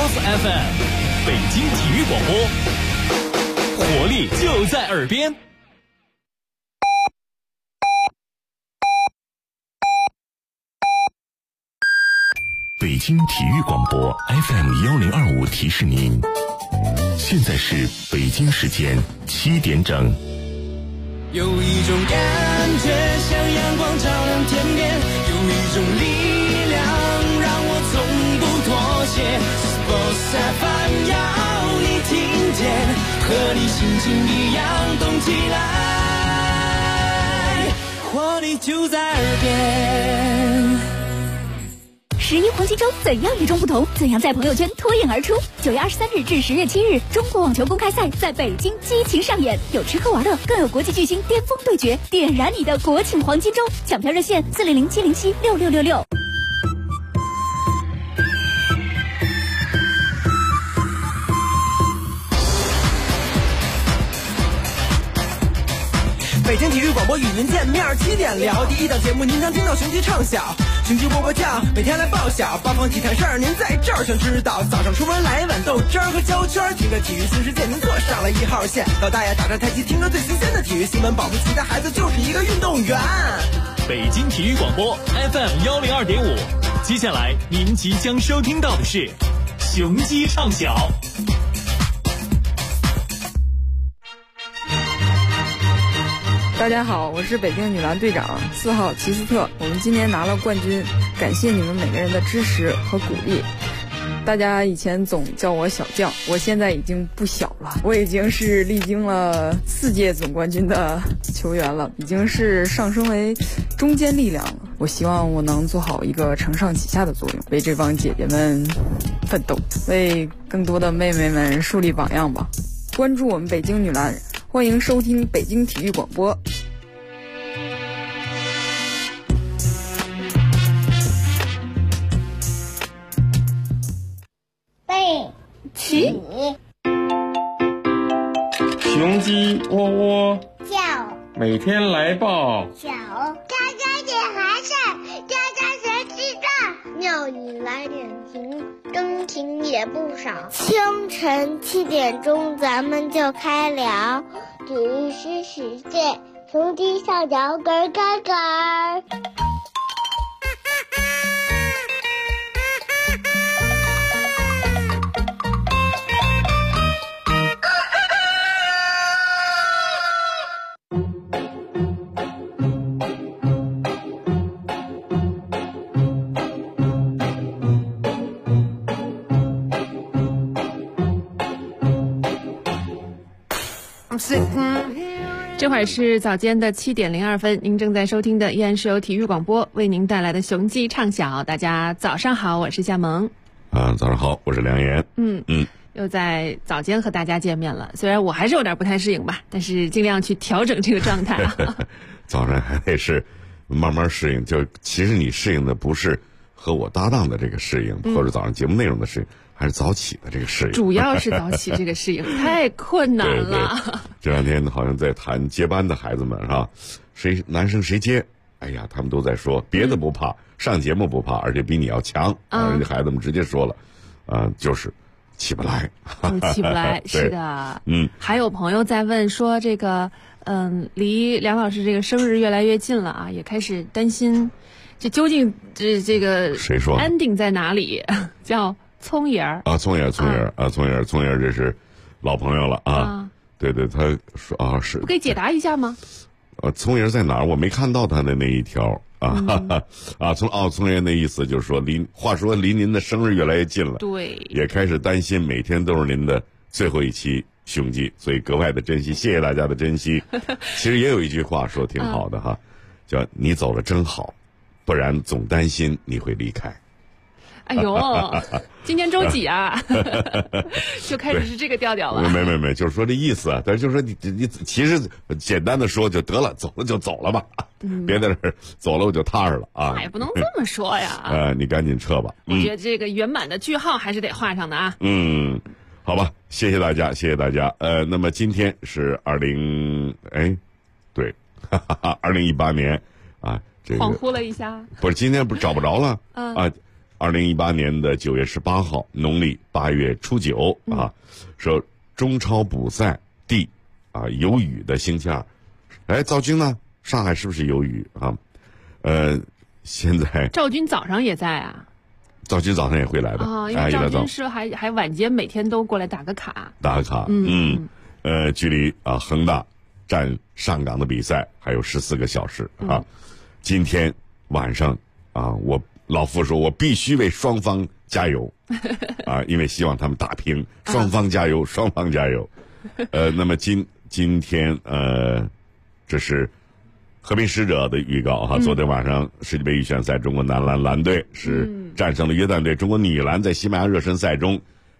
Boss FM， 北京体育广播，活力就在耳边。 北京体育广播 FM1025提示您，现在是北京时间7点整。 有一种感觉像阳光照亮天边，有一种力量让我从不妥协。Sports FM 要你听见，和你心情一样动起来，活力就在耳边。 11黄金周怎样与众不同？怎样在朋友圈脱颖而出？9月23日至10月7日，中国网球公开赛在北京激情上演，有吃喝玩乐，更有国际巨星巅峰对决，点燃你的国庆黄金周！抢票热线400-707-6666。 北京体育广播与您见面，7点聊第一档节目，您常听到雄鸡唱晓，雄鸡啵啵叫，每天来报晓，八方体坛事儿您在这儿想知道。早上出门来一碗豆汁儿和焦圈，听着体育新世界，您坐上了1号线。老大爷打着太极，听着最新鲜的体育新闻，保不齐的孩子就是一个运动员。 北京体育广播 FM102.5，接下来您即将收听到的是雄鸡唱晓。 大家好，我是北京女篮队长4号齐斯特，我们今年拿了冠军，感谢你们每个人的支持和鼓励。大家以前总叫我小将，我现在已经不小了，我已经是历经了4届总冠军的球员了，已经是上升为中坚力量了。我希望我能做好一个承上启下的作用，为这帮姐姐们奋斗，为更多的妹妹们树立榜样吧。关注我们北京女篮，欢迎收听北京体育广播。 背起雄鸡喔喔叫， 每天来报小家家点孩子，家家学记账，庙里来点情，真情也不少。清晨7点钟，咱们就开聊，体育新世界，雄鸡上脚咯咯咯。 这会儿是早间的7点02分，您正在收听的依然是由体育广播为您带来的雄鸡唱晓。大家早上好，我是夏萌。 早上好，我是梁岩。 又在早间和大家见面了，虽然我还是有点不太适应吧，但是尽量去调整这个状态。 早上还得是慢慢适应，就其实你适应的不是和我搭档的这个适应，或者早上节目内容的适应，还是早起的这个适应。 主要是早起这个适应太困难了。 对，这两天好像在谈接班的孩子们是吧？谁男生谁接？哎呀，他们都在说别的不怕，上节目不怕，而且比你要强。人家孩子们直接说了，就是起不来。 起不来，是的。还有朋友在问说这个，离梁老师这个生日越来越近了啊，也开始担心，这究竟这个谁说 ending 在哪里？叫聪爷儿啊，聪爷儿，这是老朋友了啊。对，他说啊是。 不给解答一下吗？ 聪爷在哪儿？我没看到他的那一条啊。聪爷那意思就是说话说离您的生日越来越近了， 对， 也开始担心每天都是您的最后一期雄鸡，所以格外的珍惜，谢谢大家的珍惜。其实也有一句话说挺好的哈，叫你走了真好，不然总担心你会离开。 哎呦，今天周几啊？就开始是这个调调了。 没，就是说这意思啊。但是就是说你其实简单的说就得了，走了就走了吧，别在这儿走了我就踏实了啊。 也不能这么说呀。 你赶紧撤吧。 我觉得这个圆满的句号还是得画上的啊。 好吧，谢谢大家。那么今天是2018年啊，这个恍惚了一下。 不是今天不是找不着了 2018年的9月18号，农历8月初9啊，说中超补赛地啊有雨的星期二。哎，赵军呢？上海是不是有雨啊？现在赵军早上也在啊。 赵军早上也会来的啊，因为赵军是还晚间每天都过来打个卡。 距离啊恒大战上港的比赛还有14个小时啊。今天晚上啊，我老傅说我必须为双方加油啊，因为希望他们打平，双方加油，双方加油。那么今天这是和平使者的预告哈。昨天晚上世界杯预选赛，中国男篮篮队是战胜了约旦队，中国女篮在西班牙热身赛中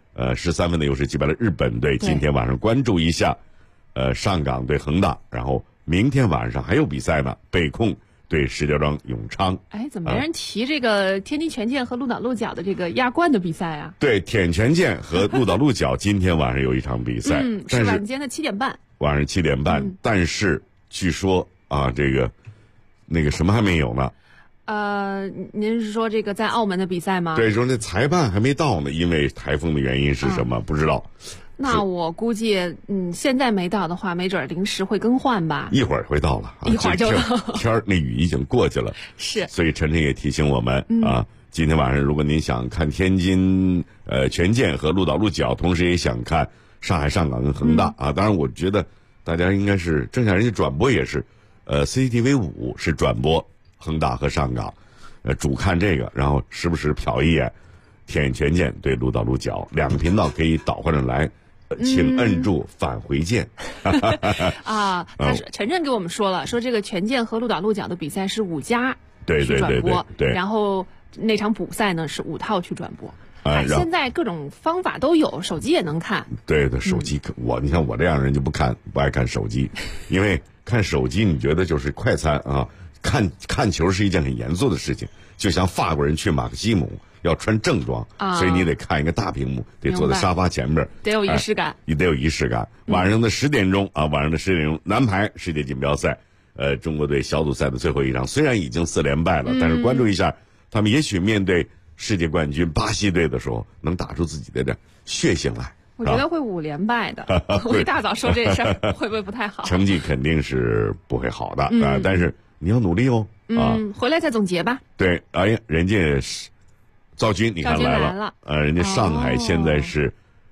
13分的优势击败了日本队。今天晚上关注一下上港对恒大，然后明天晚上还有比赛呢，北控对石家庄永昌。 哎，怎么没人提这个天津权健和鹿岛鹿角的这个亚冠的比赛啊？ 对，天权健和鹿岛鹿角今天晚上有一场比赛， 是晚间的7点半。 晚上7点半，但是据说啊，那个什么还没有呢？ 您是说这个在澳门的比赛吗？ 对，说那裁判还没到呢，因为台风的原因是什么？不知道。 那我估计，现在没到的话，没准临时会更换吧。 一会儿会到了， 一会儿就到。 天儿那雨已经过去了， 是。 所以晨晨也提醒我们啊，今天晚上如果您想看天津权健和鹿岛鹿角，同时也想看上海上港跟恒大啊，当然我觉得大家应该是正像人家转播也是，CCTV 5是转播恒大和上港，主看这个，然后时不时瞟一眼天眼权健对鹿岛鹿角，2个频道可以倒换着来。请摁住返回键。 啊，他说晨晨给我们说了，说这个权健和鹿岛鹿角的比赛是5家去转播， 对， 然后那场补赛呢是5套去转播。现在各种方法都有，手机也能看。 对的，手机你像我这样的人就不爱看手机，因为看手机你觉得就是快餐啊，看球是一件很严肃的事情，就像法国人去马克西姆。要穿正装，所以你得看一个大屏幕，得坐在沙发前面， 得有仪式感。 你得有仪式感。晚上的10点钟啊，男排世界锦标赛，中国队小组赛的最后一场，虽然已经4连败了，但是关注一下，他们也许面对世界冠军巴西队的时候，能打出自己的点血性来。 我觉得会5连败的。我一大早说这事儿，会不会不太好？ 成绩肯定是不会好的啊，但是你要努力哦。 回来再总结吧。 对，哎呀，人家是。赵军，你看来了，人家上海现在是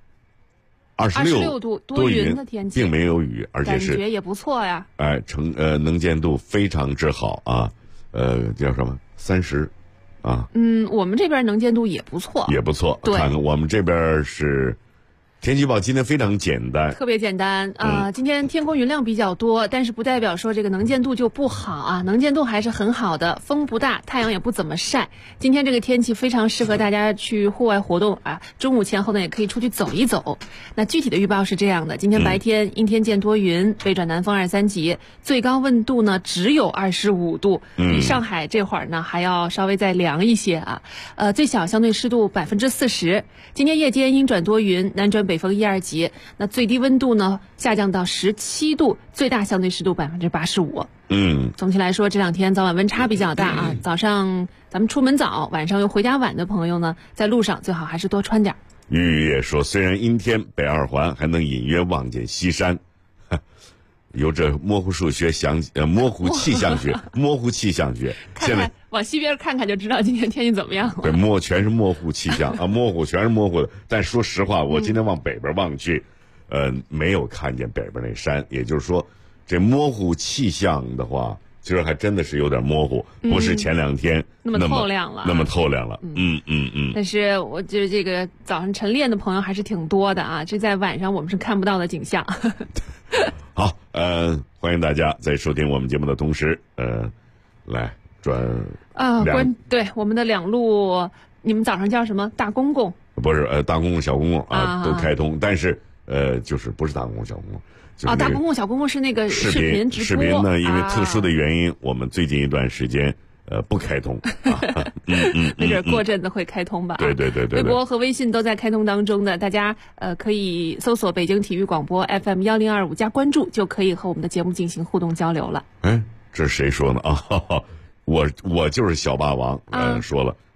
26 度多云的天气， 并没有雨，而且是感觉也不错呀。 能见度非常之好啊，叫什么30啊？ 我们这边能见度也不错， 看看我们这边是。天气预报今天非常简单， 特别简单啊！今天天空云量比较多，但是不代表说这个能见度就不好啊，能见度还是很好的，风不大，太阳也不怎么晒。今天这个天气非常适合大家去户外活动啊，中午前后呢也可以出去走一走。那具体的预报是这样的：今天白天阴天见多云，北转南风2、3级，最高温度呢只有25度，比上海这会儿呢还要稍微再凉一些啊。最小相对湿度40%。今天夜间阴转多云，南转北风1、2级，那最低温度呢下降到17度，最大相对湿度85%。总体来说这2天早晚温差比较大啊。早上咱们出门早，晚上又回家晚的朋友呢，在路上最好还是多穿点。 玉也说，虽然阴天，北2环还能隐约望见西山。有着模糊数学模糊气象学，模糊气象学。 现在往西边看看就知道今天天气怎么样了。 对，全是模糊气象啊，全是模糊的。但说实话，我今天往北边望去，没有看见北边那山。也就是说，这模糊气象的话，其实还真的是有点模糊，不是前2天那么透亮了。但是我觉得这个早上晨练的朋友还是挺多的啊，这在晚上我们是看不到的景象。 好，欢迎大家在收听我们节目的同时，来转对我们的2路，你们早上叫什么？大公共？ 不是，大公共、小公共啊都开通，但是就是不是大公共、小公共。就是大公共、小公共是那个视频直播。 视频呢，因为特殊的原因，我们最近一段时间不开通。 没准过阵子会开通吧。 对。 微博和微信都在开通当中的，大家可以搜索北京体育广播 FM 1025加关注，就可以和我们的节目进行互动交流了。 哎，这是谁说呢啊？我就是小霸王说了，哎，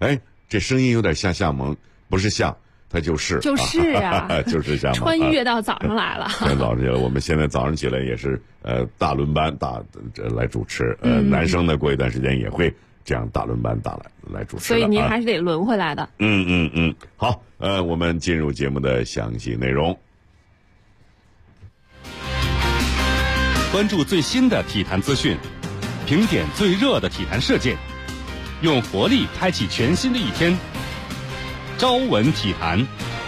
这声音有点像夏萌，不是像，它就是就是啊， 就是夏萌， 穿越到早上来了。 穿早上起来，我们现在早上起来也是大轮班来主持，男生呢过一段时间也会这样大轮班来主持， 所以您还是得轮回来的。 好，我们进入节目的详细内容。 关注最新的体坛资讯，评点最热的体坛事件，用活力开启全新的一天。朝闻体坛。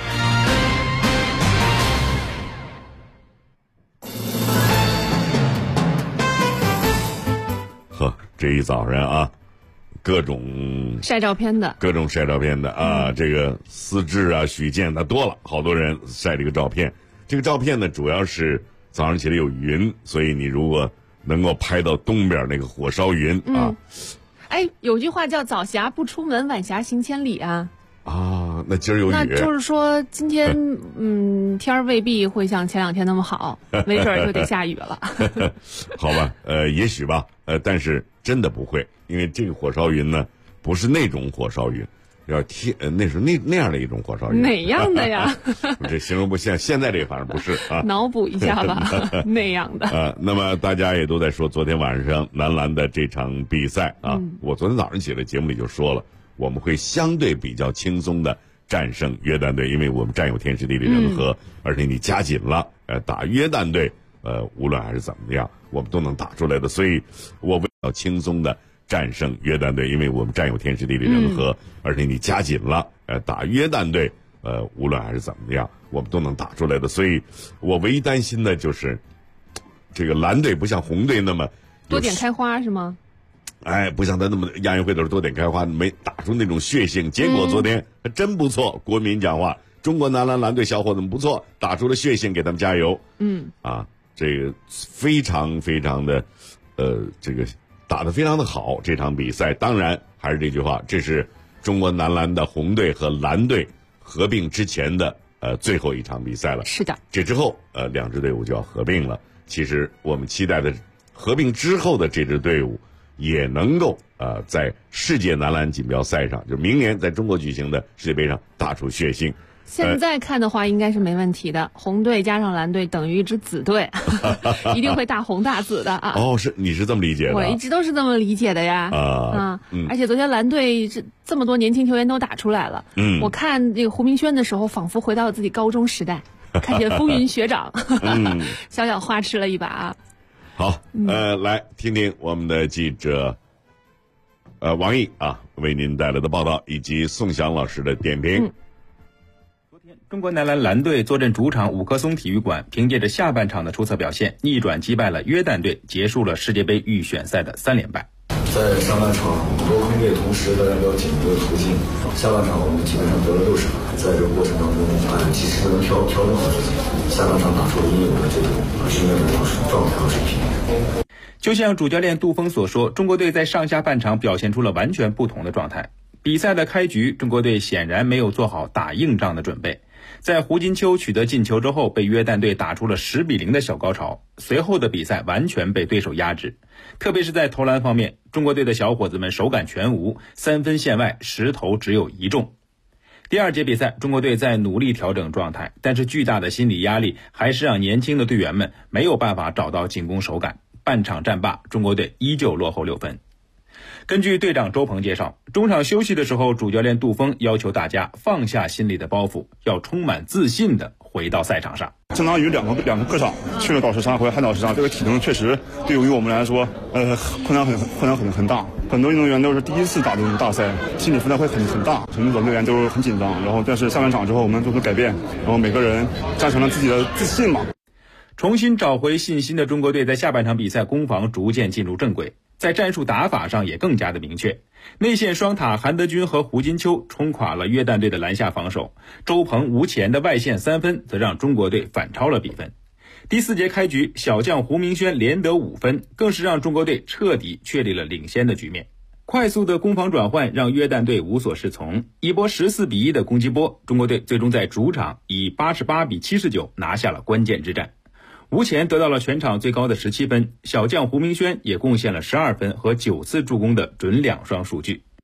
呵，这一早上啊，各种晒照片的啊，这个思志啊、许健的多了，好多人晒这个照片。这个照片呢，主要是早上起来有云，所以你如果能够拍到东边那个火烧云啊。 有句话叫早霞不出门，晚霞行千里啊。 啊，那今儿有雨， 那就是说今天天儿未必会像前2天那么好，没准就得下雨了。 好吧，也许吧，但是真的不会，因为这个火烧云呢，不是那种火烧云，那是那样的一种火烧云。 哪样的呀？ 这形容不现在这个反正不是啊。 脑补一下吧，那样的。 那么大家也都在说昨天晚上男篮的这场比赛啊，我昨天早上起来节目里就说了。我们会相对比较轻松的战胜约旦队，因为我们占有天时地利人和，而且你加紧了，打约旦队，无论还是怎么样，我们都能打出来的。所以，我比较轻松的战胜约旦队，因为我们占有天时地利人和，而且你加紧了，打约旦队，无论还是怎么样，我们都能打出来的。所以我唯一担心的就是这个蓝队不像红队那么多点开花是吗？ 不像他那么亚运会的时候多点开花，没打出那种血性。结果昨天还真不错，国民讲话，中国男篮蓝队小伙子们不错，打出了血性，给他们加油。这个非常非常的，这个打得非常的好。这场比赛当然还是这句话，这是中国男篮的红队和蓝队合并之前的最后一场比赛了。 是的， 这之后两支队伍就要合并了。其实我们期待的合并之后的这支队伍。也能够在世界男篮锦标赛上，就明年在中国举行的世界杯上打出血性。 现在看的话，应该是没问题的。红队加上蓝队等于一支紫队，一定会大红大紫的啊！ 你是这么理解的？ 我一直都是这么理解的呀。而且昨天蓝队这么多年轻球员都打出来了。我看这个胡明轩的时候，仿佛回到了自己高中时代，看见风云学长，小小花痴了一把啊。 好，来听听我们的记者，王毅为您带来的报道，以及宋翔老师的点评。 昨天，中国男篮蓝队坐镇主场五棵松体育馆，凭借着下半场的出色表现，逆转击败了约旦队，结束了世界杯预选赛的3连败。 在上半场多空队同时大家都要紧这个途径，下半场我们基本上得了60分，在这个过程当中，其实能调整好自己，下半场打出了应有的这种训练的状态和水平。 就像主教练杜峰所说，中国队在上下半场表现出了完全不同的状态。比赛的开局，中国队显然没有做好打硬仗的准备。在胡金秋取得进球之后，被约旦队打出了10-0的小高潮，随后的比赛完全被对手压制。特别是在投篮方面，中国队的小伙子们手感全无，3分线外10投只有1中。第2节比赛，中国队在努力调整状态，但是巨大的心理压力还是让年轻的队员们没有办法找到进攻手感。半场战罢，中国队依旧落后6分。根据队长周鹏介绍，中场休息的时候，主教练杜峰要求大家放下心里的包袱，要充满自信地回到赛场上。 相当于两个客场，去了岛石山回汉岛石山，这个体能确实对于我们来说，困难很大。很多运动员都是第一次打这种大赛，心理负担会很大，很多队员都很紧张。然后但是下半场之后，我们做出改变，然后每个人战胜了自己的自信嘛。 重新找回信心的中国队在下半场比赛攻防逐渐进入正轨，在战术打法上也更加的明确。内线双塔韩德君和胡金秋冲垮了约旦队的篮下防守，周鹏、吴前的外线3分则让中国队反超了比分。第4节开局，小将胡明轩连得5分，更是让中国队彻底确立了领先的局面。快速的攻防转换让约旦队无所适从，一波14-1的攻击波，中国队最终在主场以88-79拿下了关键之战。吴前得到了全场最高的17分，小将胡明轩也贡献了12分和9次助攻的准2双数据。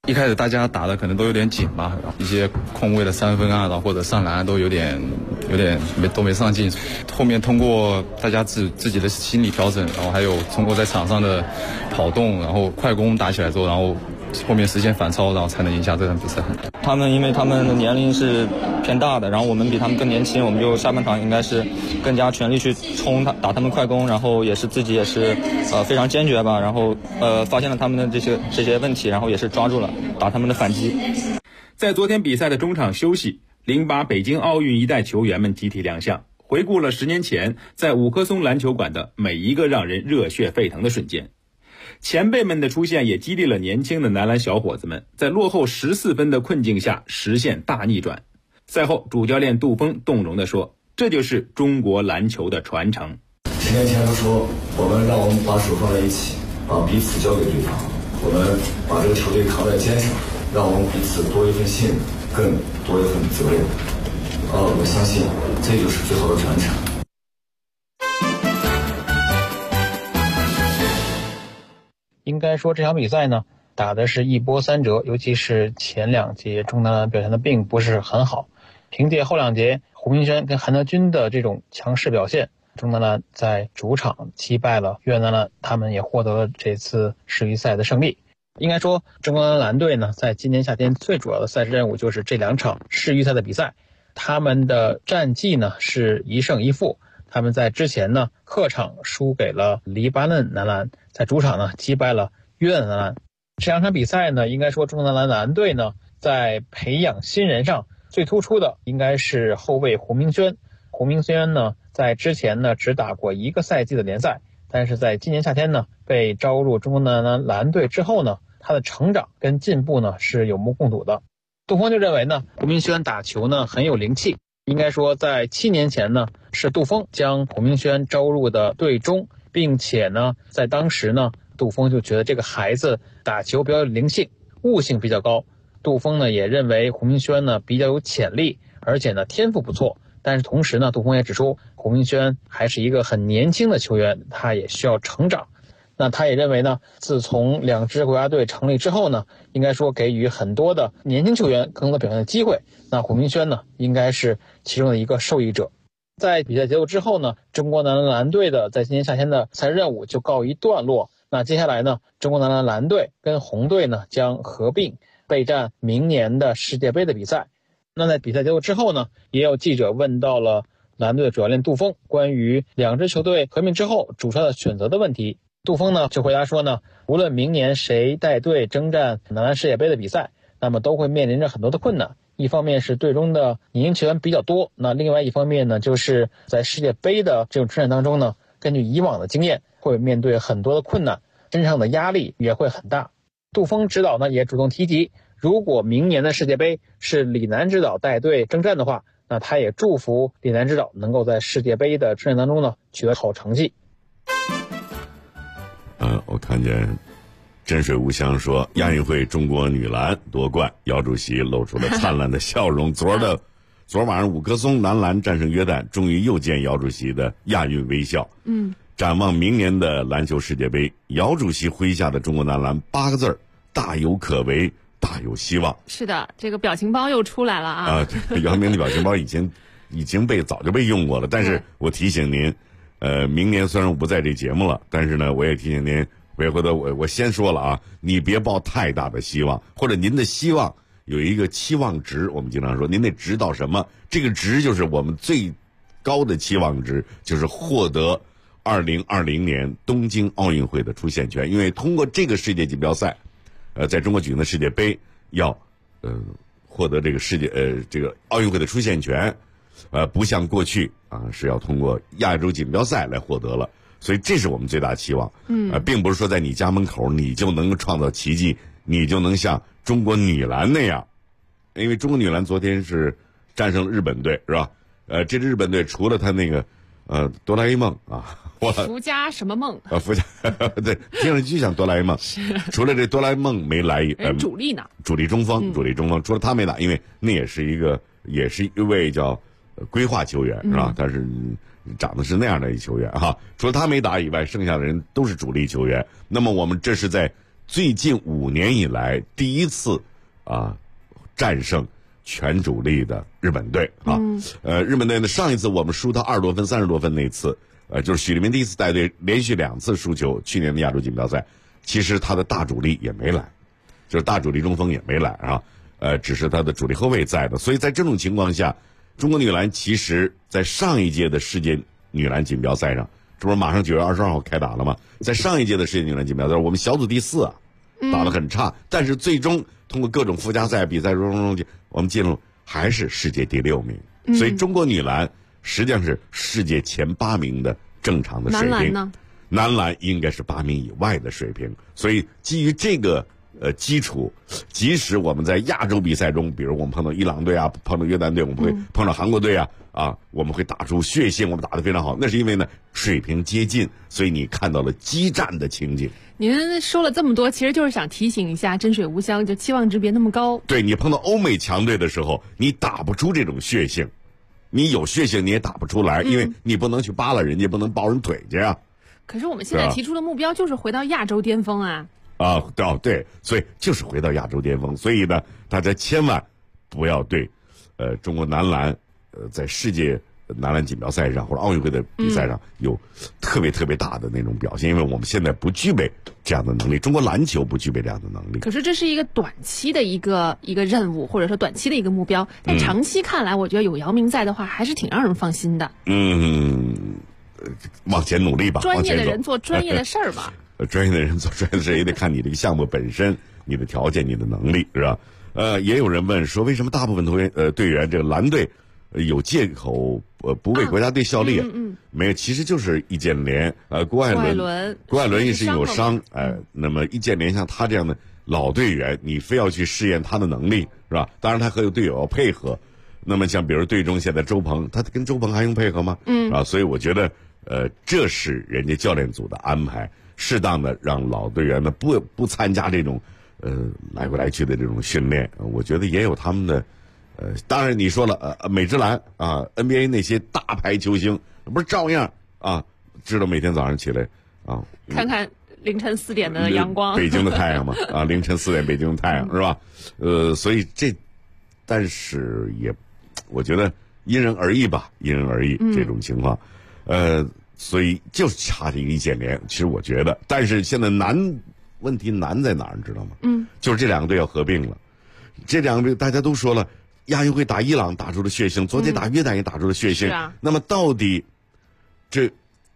一开始大家打的可能都有点紧吧，一些空位的3分啊，或者上篮都有点没上进。后面通过大家自己的心理调整，然后还有通过在场上的跑动，然后快攻打起来之后，然后后面实现反超，然后才能赢下这场比赛。 他们因为他们的年龄是偏大的，然后我们比他们更年轻，我们就下半场应该是更加全力去打他们快攻，然后自己也是非常坚决吧，然后发现了他们的这些问题，然后也是抓住了打他们的反击。 在昨天比赛的中场休息，08北京奥运一代球员们集体亮相，回顾了10年前在五棵松篮球馆的每一个让人热血沸腾的瞬间。前辈们的出现也激励了年轻的男篮小伙子们，在落后14分的困境下实现大逆转。赛后，主教练杜峰动容地说：“这就是中国篮球的传承。” 10年前说，让我们把手放在一起，把彼此交给对方，我们把这个球队扛在肩上，让我们彼此多一份信任，更多一份责任。我相信这就是最好的传承。 应该说这场比赛呢，打的是一波三折，尤其是前2节中南篮表现的并不是很好。凭借后2节胡明轩跟韩德君的这种强势表现，中南篮在主场击败了越南篮，他们也获得了这次世预赛的胜利。应该说中国男篮队呢，在今年夏天最主要的赛事任务就是这2场世预赛的比赛。他们的战绩呢是1胜1负，他们在之前呢客场输给了黎巴嫩男篮，在主场呢击败了约旦男篮。这2场比赛呢，应该说中国男篮篮队呢在培养新人上最突出的应该是后卫胡明轩。胡明轩呢在之前呢只打过1个赛季的联赛，但是在今年夏天呢被招入中国男篮篮队之后呢，他的成长跟进步呢是有目共睹的。杜峰就认为呢，胡明轩打球呢很有灵气。应该说在7年前呢，是杜峰将胡明轩招入的队中，并且呢在当时呢，杜峰就觉得这个孩子打球比较有灵性，悟性比较高。杜峰呢也认为胡明轩呢比较有潜力，而且呢天赋不错。但是同时呢，杜峰也指出胡明轩还是一个很年轻的球员，他也需要成长。那他也认为呢，自从2支国家队成立之后呢，应该说给予很多的年轻球员更多表现的机会。那胡明轩呢，应该是其中的一个受益者。在比赛结束之后呢，中国男篮篮队的在今年夏天的赛任务就告一段落。那接下来呢，中国男篮篮队跟红队呢将合并备战明年的世界杯的比赛。那在比赛结束之后呢，也有记者问到了蓝队的主教练杜峰关于2支球队合并之后主帅的选择的问题。杜峰呢就回答说呢，无论明年谁带队征战男篮世界杯的比赛，那么都会面临着很多的困难。一方面是队中的年轻球员比较多，那另外一方面呢，就是在世界杯的这种征战当中呢，根据以往的经验，会面对很多的困难，身上的压力也会很大。杜峰指导呢也主动提及，如果明年的世界杯是李楠指导带队征战的话，那他也祝福李楠指导能够在世界杯的征战当中呢取得好成绩。 我看见真水无香说亚运会中国女篮夺冠，姚主席露出了灿烂的笑容。昨晚上五棵松男篮战胜约旦，终于又见姚主席的亚运微笑。展望明年的篮球世界杯，姚主席麾下的中国男篮8个字：大有可为，大有希望。 是的，这个表情包又出来了啊！ 姚明的表情包已经早就被用过了，但是我提醒您，明年虽然我不在这节目了，但是呢，我也提醒您，回头我先说了啊，你别抱太大的希望，或者您的希望有一个期望值。我们经常说，您得值到什么？这个值就是我们最高的期望值，就是获得2020年东京奥运会的出线权。因为通过这个世界锦标赛，在中国举行的世界杯要获得这个这个奥运会的出线权，不像过去是要通过亚洲锦标赛来获得了。所以这是我们最大期望。并不是说在你家门口你就能创造奇迹，你就能像中国女篮那样。因为中国女篮昨天是战胜日本队，是吧？这支日本队除了他那个哆啦 A 梦啊， 福家什么梦？ 福家对，听上去像哆啦 A 梦。除了这哆啦 A 梦没来， 主力呢？ 主力中锋，除了他没打，因为那也是一位叫规划球员，是吧？但是长得是那样的一球员哈。除了他没打以外，剩下的人都是主力球员。那么我们这是在最近5年以来第一次战胜全主力的日本队啊。日本队呢，上一次我们输到20多分、30多分那次，就是许利民第一次带队连续2次输球，去年的亚洲锦标赛，其实他的大主力也没来，就是大主力中锋也没来啊。只是他的主力后卫在的，所以在这种情况下，中国女篮其实在上一届的世界女篮锦标赛上，这不是马上9月22号开打了吗？在上一届的世界女篮锦标赛，我们小组第4打得很差，但是最终通过各种附加赛比赛中，我们进入还是世界第6名。所以中国女篮实际上是世界前8名的正常的水平。男篮呢？男篮应该是8名以外的水平。所以基于这个基础，即使我们在亚洲比赛中，比如我们碰到伊朗队啊，碰到约旦队，我们会碰到韩国队啊，我们会打出血性，我们打得非常好，那是因为呢水平接近，所以你看到了激战的情景。 您说了这么多，其实就是想提醒一下真水无香，就期望值别那么高。 对，你碰到欧美强队的时候，你打不出这种血性，你有血性你也打不出来，因为你不能去扒拉人家，不能抱人腿去啊。 可是我们现在提出的目标就是回到亚洲巅峰啊。 对，所以就是回到亚洲巅峰。所以呢，大家千万不要对中国男篮在世界男篮锦标赛上或者奥运会的比赛上有特别特别大的那种表现，因为我们现在不具备这样的能力，中国篮球不具备这样的能力。 可是这是一个短期的一个任务，或者说短期的一个目标，但长期看来，我觉得有姚明在的话，还是挺让人放心的。 往前努力吧， 专业的人做专业的事儿吧。 专业的人做专业的事也得看你这个项目本身、你的条件、你的能力，是吧？也有人问说，为什么大部分队员这个蓝队有借口不为国家队效力？没有，其实就是易建联，郭艾伦也是有伤，那么易建联像他这样的老队员，你非要去试验他的能力，是吧？当然他和有队友要配合。那么像比如队中现在周鹏，他跟周鹏还用配合吗？所以我觉得这是人家教练组的安排。适当的让老队员呢不参加这种来回来去的这种训练，我觉得也有他们的当然你说了美职篮NBA 那些大牌球星不是照样知道每天早上起来看看凌晨4点的阳光， 北京的太阳嘛凌晨4点北京的太阳是吧？所以但是也我觉得因人而异吧，因人而异这种情况，所以就是差这个易建联，其实我觉得，但是现在问题难在哪儿，你知道吗？就是这2个队要合并了，这2个队大家都说了，亚运会打伊朗打出了血性，昨天打约旦也打出了血性，那么到底这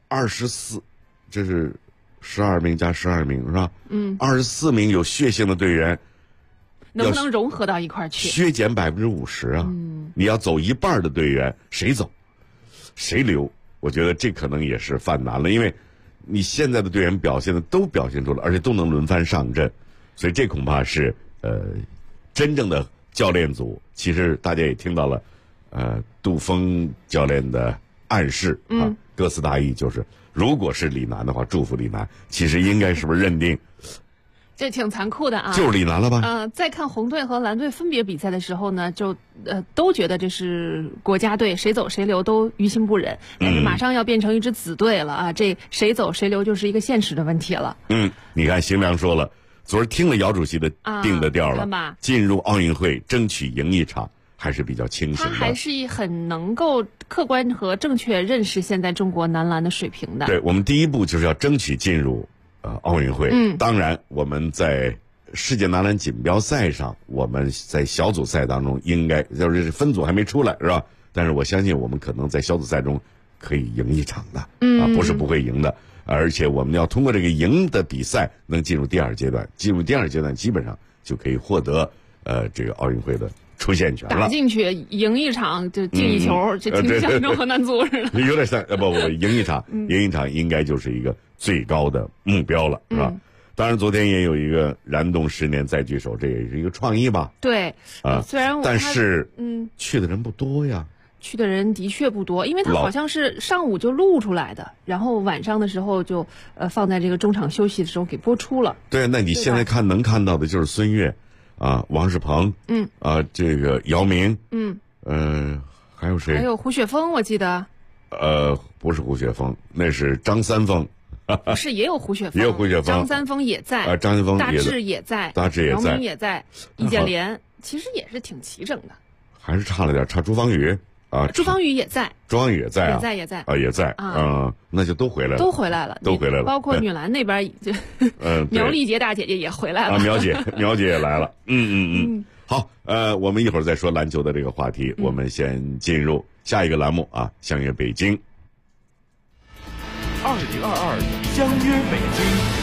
24，这是12名加12名是吧？24名有血性的队员， 能不能融合到一块儿去？ 削减50%啊！你要走一半的队员，谁走，谁留？我觉得这可能也是犯难了，因为你现在的队员表现出了，而且都能轮番上阵，所以这恐怕是真正的教练组。其实大家也听到了，杜峰教练的暗示歌词大意就是，如果是李楠的话，祝福李楠。其实应该是不是认定？ 这挺残酷的啊！ 就是李楠了吧？ 在看红队和蓝队分别比赛的时候呢，就都觉得这是国家队，谁走谁留都于心不忍。但是马上要变成一支子队了啊！这谁走谁留就是一个现实的问题了。 你看邢良说了，昨儿听了姚主席的定的调了，进入奥运会争取赢一场还是比较清醒的。他还是很能够客观和正确认识现在中国男篮的水平的。 对，我们第一步就是要争取进入奥运会。当然我们在世界男篮锦标赛上，我们在小组赛当中应该就是分组还没出来是吧？但是我相信我们可能在小组赛中可以赢一场的，不是不会赢的。而且我们要通过这个赢的比赛能进入第2阶段，进入第2阶段基本上就可以获得这个奥运会的出线权了。 打进去赢一场就进一球，这挺像中国男足似的。 有点像不赢一场应该就是一个最高的目标了，是吧？当然昨天也有一个燃动10年再聚首，这也是一个创意吧？ 对虽然但是去的人不多呀。 去的人的确不多，因为他好像是上午就录出来的，然后晚上的时候就放在这个中场休息的时候给播出了。 对，那你现在能看到的就是孙悦王仕鹏这个姚明还有谁？ 还有胡雪峰，我记得不是胡雪峰，那是张三丰不是也有胡雪峰， 也有胡雪峰， 张三丰也在， 张三丰大志也在，姚明也在，易建联其实也是挺齐整的， 还是差了点，差朱芳雨啊， 朱芳雨也在， 朱芳雨也在啊，也在啊，那就都回来了， 都回来了，包括女篮那边苗丽杰大姐姐也回来了， 苗姐也来了，好，我们一会儿再说篮球的这个话题，我们先进入下一个栏目啊，相约北京。 2022相约北京。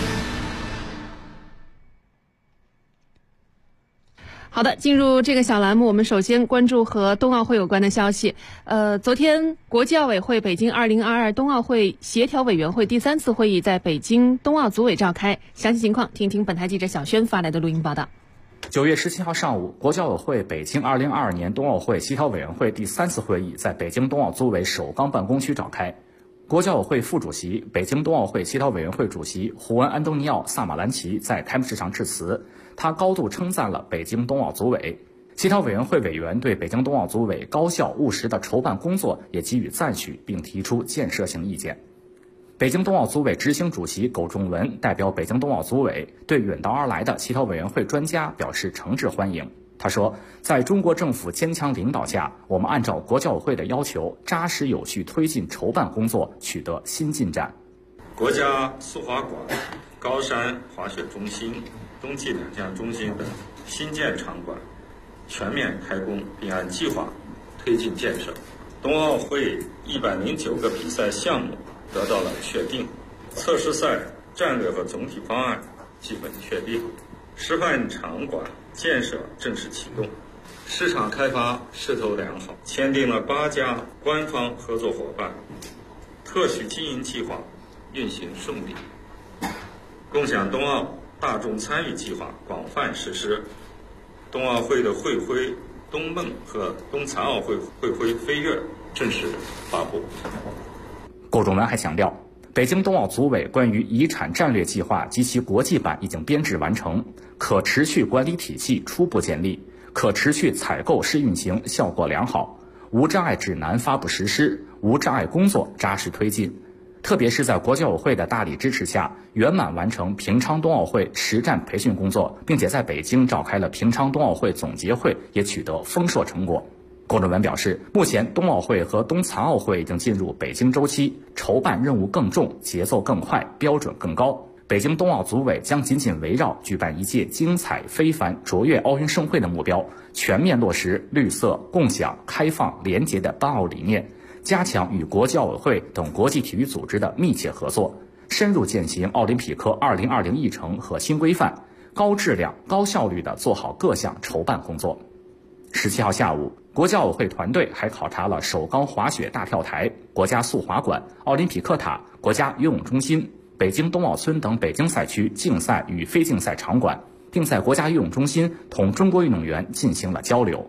好的，进入这个小栏目，我们首先关注和冬奥会有关的消息。昨天国际奥委会北京2022冬奥会协调委员会第3次会议在北京冬奥组委召开，详细情况听听本台记者小轩发来的录音报道。 9月17号上午，国际奥委会北京2022年冬奥会协调委员会第3次会议在北京冬奥组委首钢办公区召开。国际奥委会副主席、北京冬奥会协调委员会主席胡安·安东尼奥·萨马兰奇在开幕式上致辞，他高度称赞了北京冬奥组委。协调委员会委员对北京冬奥组委高效务实的筹办工作也给予赞许，并提出建设性意见。北京冬奥组委执行主席苟仲文代表北京冬奥组委对远道而来的协调委员会专家表示诚挚欢迎。他说，在中国政府坚强领导下，我们按照国际奥委会的要求，扎实有序推进筹办工作，取得新进展。 国家速滑馆、高山滑雪中心、冬季2项中心等新建场馆全面开工，并按计划推进建设。冬奥会109个比赛项目得到了确定，测试赛战略和总体方案基本确定，示范场馆建设正式启动，市场开发势头良好，签订了8家官方合作伙伴，特许经营计划运行顺利，共享冬奥大众参与计划广泛实施，冬奥会的会徽冬梦和冬残奥会会徽飞跃正式发布。 苟仲文还强调，北京冬奥组委关于遗产战略计划及其国际版已经编制完成，可持续管理体系初步建立，可持续采购试运行效果良好，无障碍指南发布实施，无障碍工作扎实推进。特别是在国际奥委会的大力支持下，圆满完成平昌冬奥会实战培训工作，并且在北京召开了平昌冬奥会总结会，也取得丰硕成果。苟仲文表示，目前冬奥会和冬残奥会已经进入北京周期，筹办任务更重，节奏更快，标准更高。北京冬奥组委将紧紧围绕举办一届精彩非凡卓越奥运盛会的目标，全面落实绿色、共享、开放、廉洁的办奥理念，加强与国际奥委会等国际体育组织的密切合作，深入践行奥林匹克2020议程和新规范，高质量、高效率地做好各项筹办工作。17号下午，国际奥委会团队还考察了首钢滑雪大跳台、国家速滑馆、奥林匹克塔、国家游泳中心、北京冬奥村等北京赛区竞赛与非竞赛场馆，并在国家游泳中心同中国运动员进行了交流。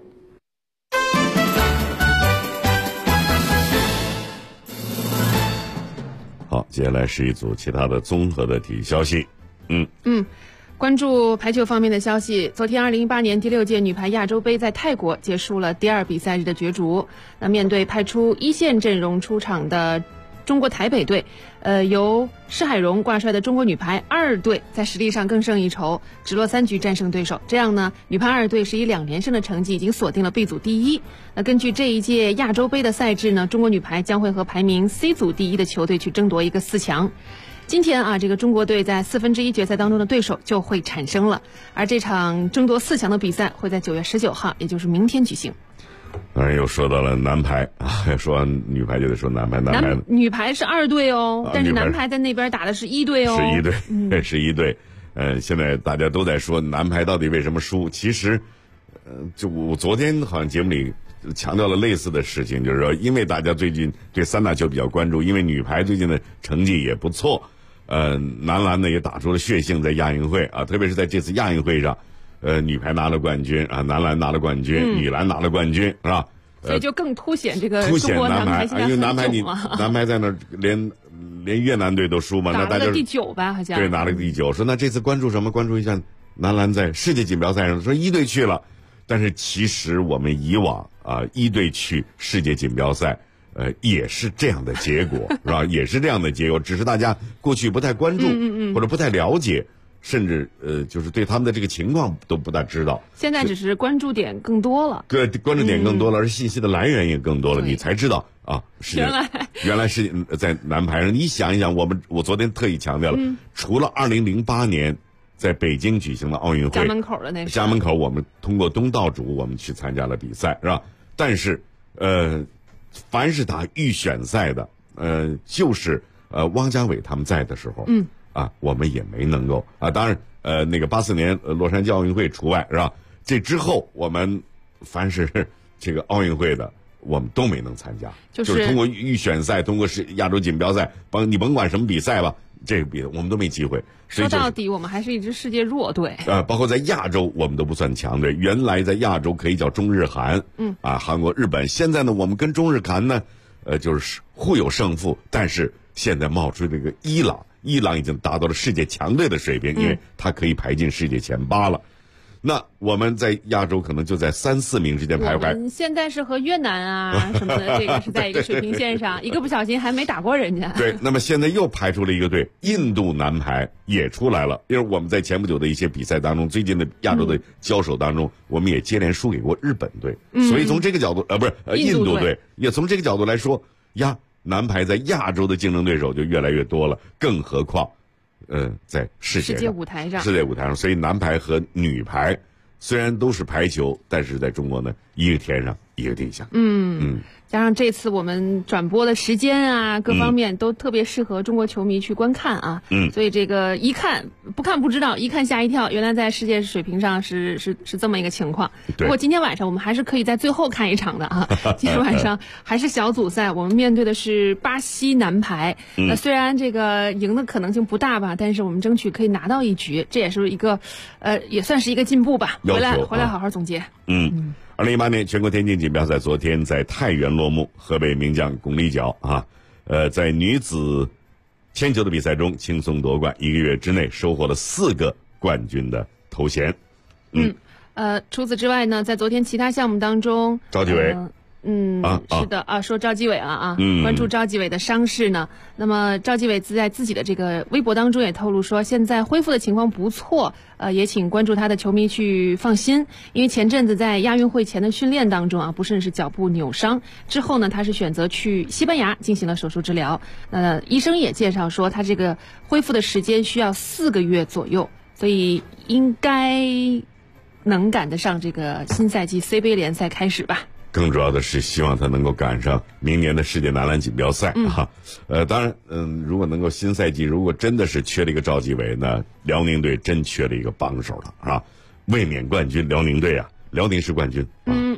好，接下来是一组其他的综合的体育消息。 关注排球方面的消息，昨天2018年第6届女排亚洲杯在泰国结束了第2比赛日的角逐。那面对派出一线阵容出场的中国台北队，由施海荣挂帅的中国女排2队在实力上更胜一筹，只落3局战胜对手。这样呢，女排2队是以2连胜的成绩已经锁定了 B 组第1。那根据这一届亚洲杯的赛制呢，中国女排将会和排名 C 组第1的球队去争夺一个4强。今天啊，这个中国队在1/4决赛当中的对手就会产生了，而这场争夺4强的比赛会在9月19号，也就是明天举行。 当然又说到了男排啊，说完女排就得说男排。 女排是2队哦，但是男排在那边打的是1队哦。 是1队，是1队。现在大家都在说男排到底为什么输？其实，就我昨天好像节目里强调了类似的事情，就是说，因为大家最近对3大球比较关注，因为女排最近的成绩也不错。男篮呢也打出了血性，在亚运会啊，特别是在这次亚运会上，女排拿了冠军啊，男篮拿了冠军，女篮拿了冠军，是吧？ 所以就更凸显这个凸显男排，因为男排在那连越南队都输嘛，那大家第9吧，好像对，拿了第9。说那这次关注什么？关注一下男篮在世界锦标赛上，说1队去了，但是其实我们以往啊1队去世界锦标赛， 也是这样的结果，是吧？也是这样的结果，只是大家过去不太关注，或者不太了解，甚至就是对他们的这个情况都不大知道。 现在只是关注点更多了， 对，关注点更多了，而信息的来源也更多了，你才知道啊，原来是在男排上。你想一想，我昨天特意强调了，除了2008年在北京举行的奥运会， 家门口的那个， 家门口我们通过东道主我们去参加了比赛，是吧？但是凡是打预选赛的，就是汪家伟他们在的时候，我们也没能够啊。当然，那个84年洛杉矶奥运会除外，是吧？这之后我们凡是这个奥运会的，我们都没能参加，就是通过预选赛，通过亚洲锦标赛，你甭管什么比赛吧，这个比赛我们都没机会。 说到底，我们还是一支世界弱队。 包括在亚洲，我们都不算强队。原来在亚洲可以叫中日韩，韩国、日本。现在呢，我们跟中日韩呢，就是互有胜负。但是现在冒出这个伊朗已经达到了世界强队的水平，因为它可以排进世界前8了。那我们在亚洲可能就在3、4名之间徘徊。 我们现在是和越南啊什么的，这个是在一个水平线上，一个不小心还没打过人家。 对，那么现在又排出了一个队，印度男排也出来了。因为我们在前不久的一些比赛当中，最近的亚洲的交手当中，我们也接连输给过日本队。所以从这个角度，印度队也从这个角度来说呀，男排在亚洲的竞争对手就越来越多了，更何况。在世界舞台上， 所以男排和女排虽然都是排球，但是在中国呢，一个天上一个地下。 加上这次我们转播的时间啊，各方面都特别适合中国球迷去观看啊。所以这个一看不看不知道，一看吓一跳，原来在世界水平上是这么一个情况。不过今天晚上我们还是可以在最后看一场的啊。今天晚上还是小组赛，我们面对的是巴西男排。那虽然这个赢的可能性不大吧，但是我们争取可以拿到一局，这也是一个也算是一个进步吧。回来好好总结。 2018年全国田径锦标赛昨天在太原落幕，河北名将巩立姣在女子铅球的比赛中轻松夺冠，1个月之内收获了4个冠军的头衔。 除此之外呢，在昨天其他项目当中， 赵继伟。 是的说赵继伟了啊，关注赵继伟的伤势呢。那么赵继伟在自己的这个微博当中也透露说，现在恢复的情况不错，也请关注他的球迷去放心，因为前阵子在亚运会前的训练当中不慎是脚部扭伤，之后呢他是选择去西班牙进行了手术治疗。医生也介绍说他这个恢复的时间需要4个月左右，所以应该能赶得上这个新赛季 CBA 联赛开始吧。 更主要的是希望他能够赶上明年的世界男篮锦标赛当然如果能够新赛季如果真的是缺了一个赵继伟呢，辽宁队真缺了一个帮手了卫冕冠军辽宁队辽宁是冠军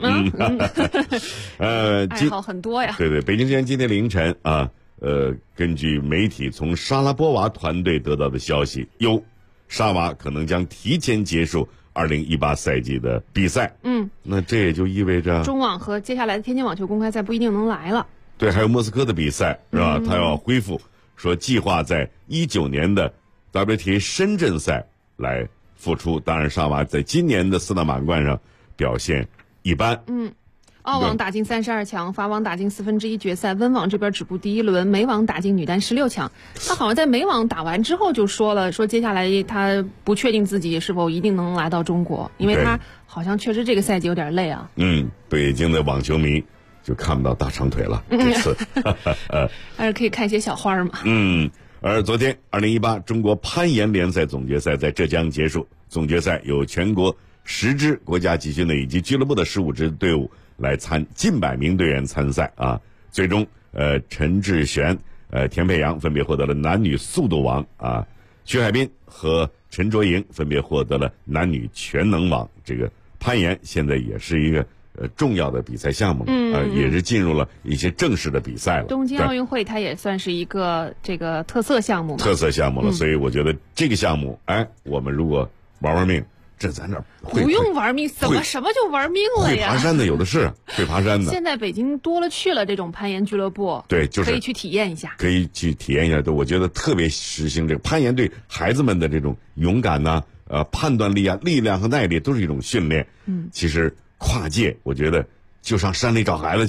爱好很多呀。 对，北京时间今天凌晨根据媒体从沙拉波娃团队得到的消息，沙娃可能将提前结束2018赛季的比赛。那这也就意味着中网和接下来的天津网球公开赛不一定能来了。 对，还有莫斯科的比赛是吧？他要恢复，说计划在19年的 WTA 深圳赛来复出。当然沙娃在今年的4大满贯上表现一般。 澳网打进32强，法网打进1/4决赛，温网这边止步第1轮，美网打进女单16强。他好像在美网打完之后就说接下来他不确定自己是否一定能来到中国，因为他好像确实这个赛季有点累啊。 北京的网球迷就看不到大长腿了，这次还是可以看一些小花嘛。 而昨天2018中国攀岩联赛总决赛在浙江结束，总决赛有全国10支国家集训队以及俱乐部的15支队伍来近100名队员参赛最终陈志璇田佩阳分别获得了男女速度王徐海滨和陈卓莹分别获得了男女全能王。这个攀岩现在也是一个重要的比赛项目也是进入了一些正式的比赛了。 东京奥运会它也算是一个这个特色项目了，所以我觉得这个项目我们如果玩命，这在那儿不用玩命，什么就玩命了呀？ 会爬山的有的是，会爬山的。 现在北京多了去了这种攀岩俱乐部， 对，就是可以去体验一下。 我觉得特别实行这个攀岩，对孩子们的这种勇敢判断力力量和耐力都是一种训练。其实跨界，我觉得就上山里找孩子去，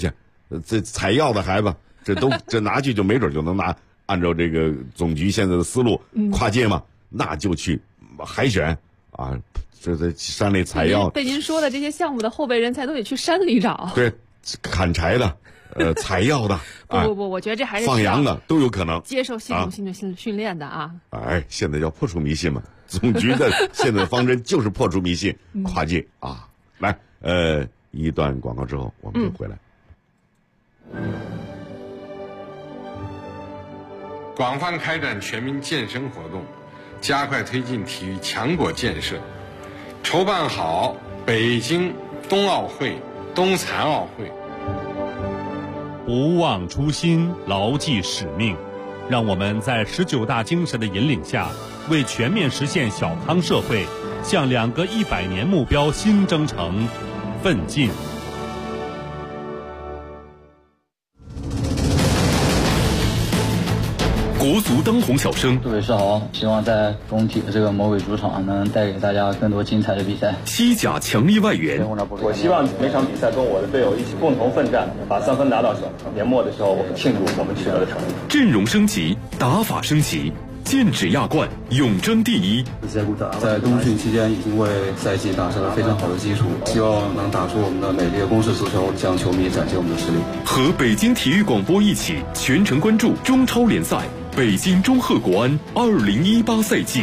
这采药的孩子，这拿去就没准就能拿，按照这个总局现在的思路，跨界嘛，那就去海选啊，这在山里采药。 被您说的这些项目的后备人才都得去山里找。 对，砍柴的。采药的， 不，我觉得这还是放羊的都有可能接受系统性的训练的啊。 哎，现在叫破除迷信嘛，总局的现在方针就是破除迷信，跨界啊。来，一段广告之后我们就回来。 广泛开展全民健身活动，加快推进体育强国建设，筹办好北京冬奥会、冬残奥会。 不忘初心，牢记使命，让我们在19大精神的引领下，为全面实现小康社会，向2个100年目标新征程奋进。 国足当红小生， 各位是好，希望在中体的这个魔鬼主场能带给大家更多精彩的比赛。 西甲强力外援， 我希望每场比赛跟我的队友一起共同奋战，把3分拿到手。年末的时候，我们庆祝我们取得的成绩。 阵容升级，打法升级，剑指亚冠，永争第一。 在冬训期间已经为赛季打下了非常好的基础，希望能打出我们的美丽的攻势足球，向球迷展现我们的实力。 和北京体育广播一起全程关注中超联赛。北京中赫国安2018赛季。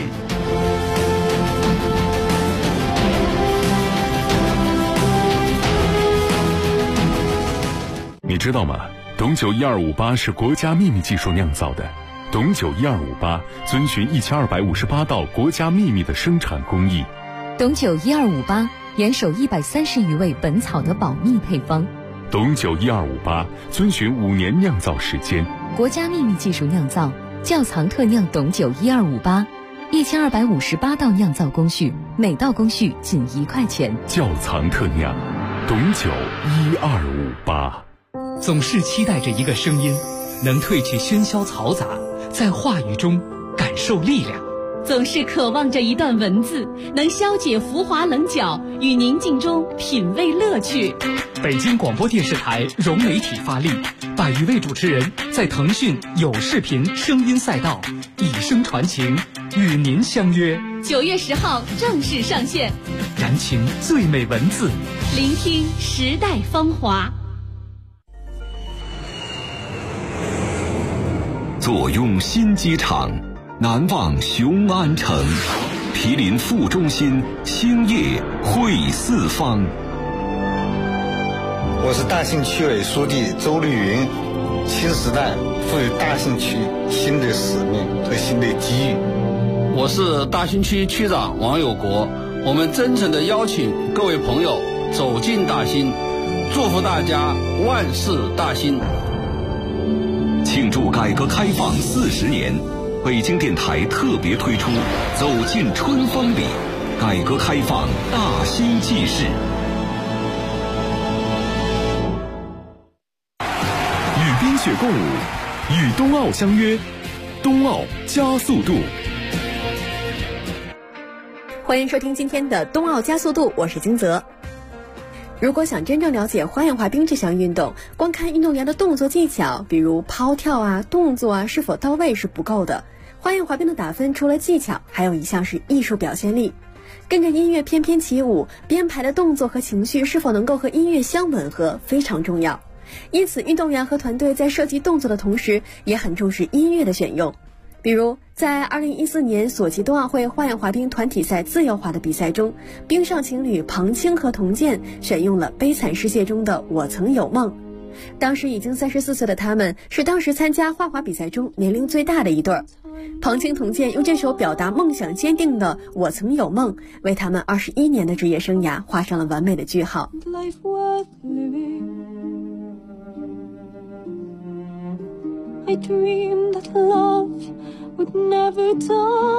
你知道吗？董酒1258是国家秘密技术酿造的。董酒1258遵循1258道国家秘密的生产工艺。 董酒1258严守130余味本草的保密配方。 董酒1258遵循5年酿造时间。 国家秘密技术酿造，窖藏特酿董酒1258，1258道酿造工序，每道工序仅1块钱。 窖藏特酿，董酒1258。 总是期待着一个声音，能褪去喧嚣嘈杂，在话语中感受力量。 总是渴望着一段文字，能消解浮华棱角，与宁静中品味乐趣。 北京广播电视台融媒体发力，100余位主持人在腾讯有视频声音赛道以声传情，与您相约。 9月10号正式上线， 燃情最美文字， 聆听时代芳华。 坐拥新机场，难忘雄安城，毗邻副中心，兴业汇四方。 我是大兴区委书记周绿云。新时代赋予大兴区新的使命和新的机遇。 我是大兴区区长王有国。我们真诚地邀请各位朋友走进大兴，祝福大家万事大兴。 庆祝改革开放40年，北京电台特别推出《走进春风里》，改革开放大兴纪事。与冰雪共舞，与冬奥相约，冬奥加速度。 欢迎收听今天的冬奥加速度，我是金泽。如果想真正了解花样滑冰这项运动，光看运动员的动作技巧，比如抛跳啊、动作啊是否到位是不够的。花样滑冰的打分除了技巧，还有一项是艺术表现力。跟着音乐翩翩起舞，编排的动作和情绪是否能够和音乐相吻合，非常重要。因此，运动员和团队在设计动作的同时，也很重视音乐的选用。比如在2014年索契冬奥会花样滑冰团体赛自由滑的比赛中，冰上情侣庞青和童健选用了《悲惨世界》中的我曾有梦。当时已经34岁的他们，是当时参加花滑比赛中年龄最大的一对儿。庞青童健用这首表达梦想坚定的我曾有梦，为他们21年的职业生涯画上了完美的句号。 I dreamed that love would never die.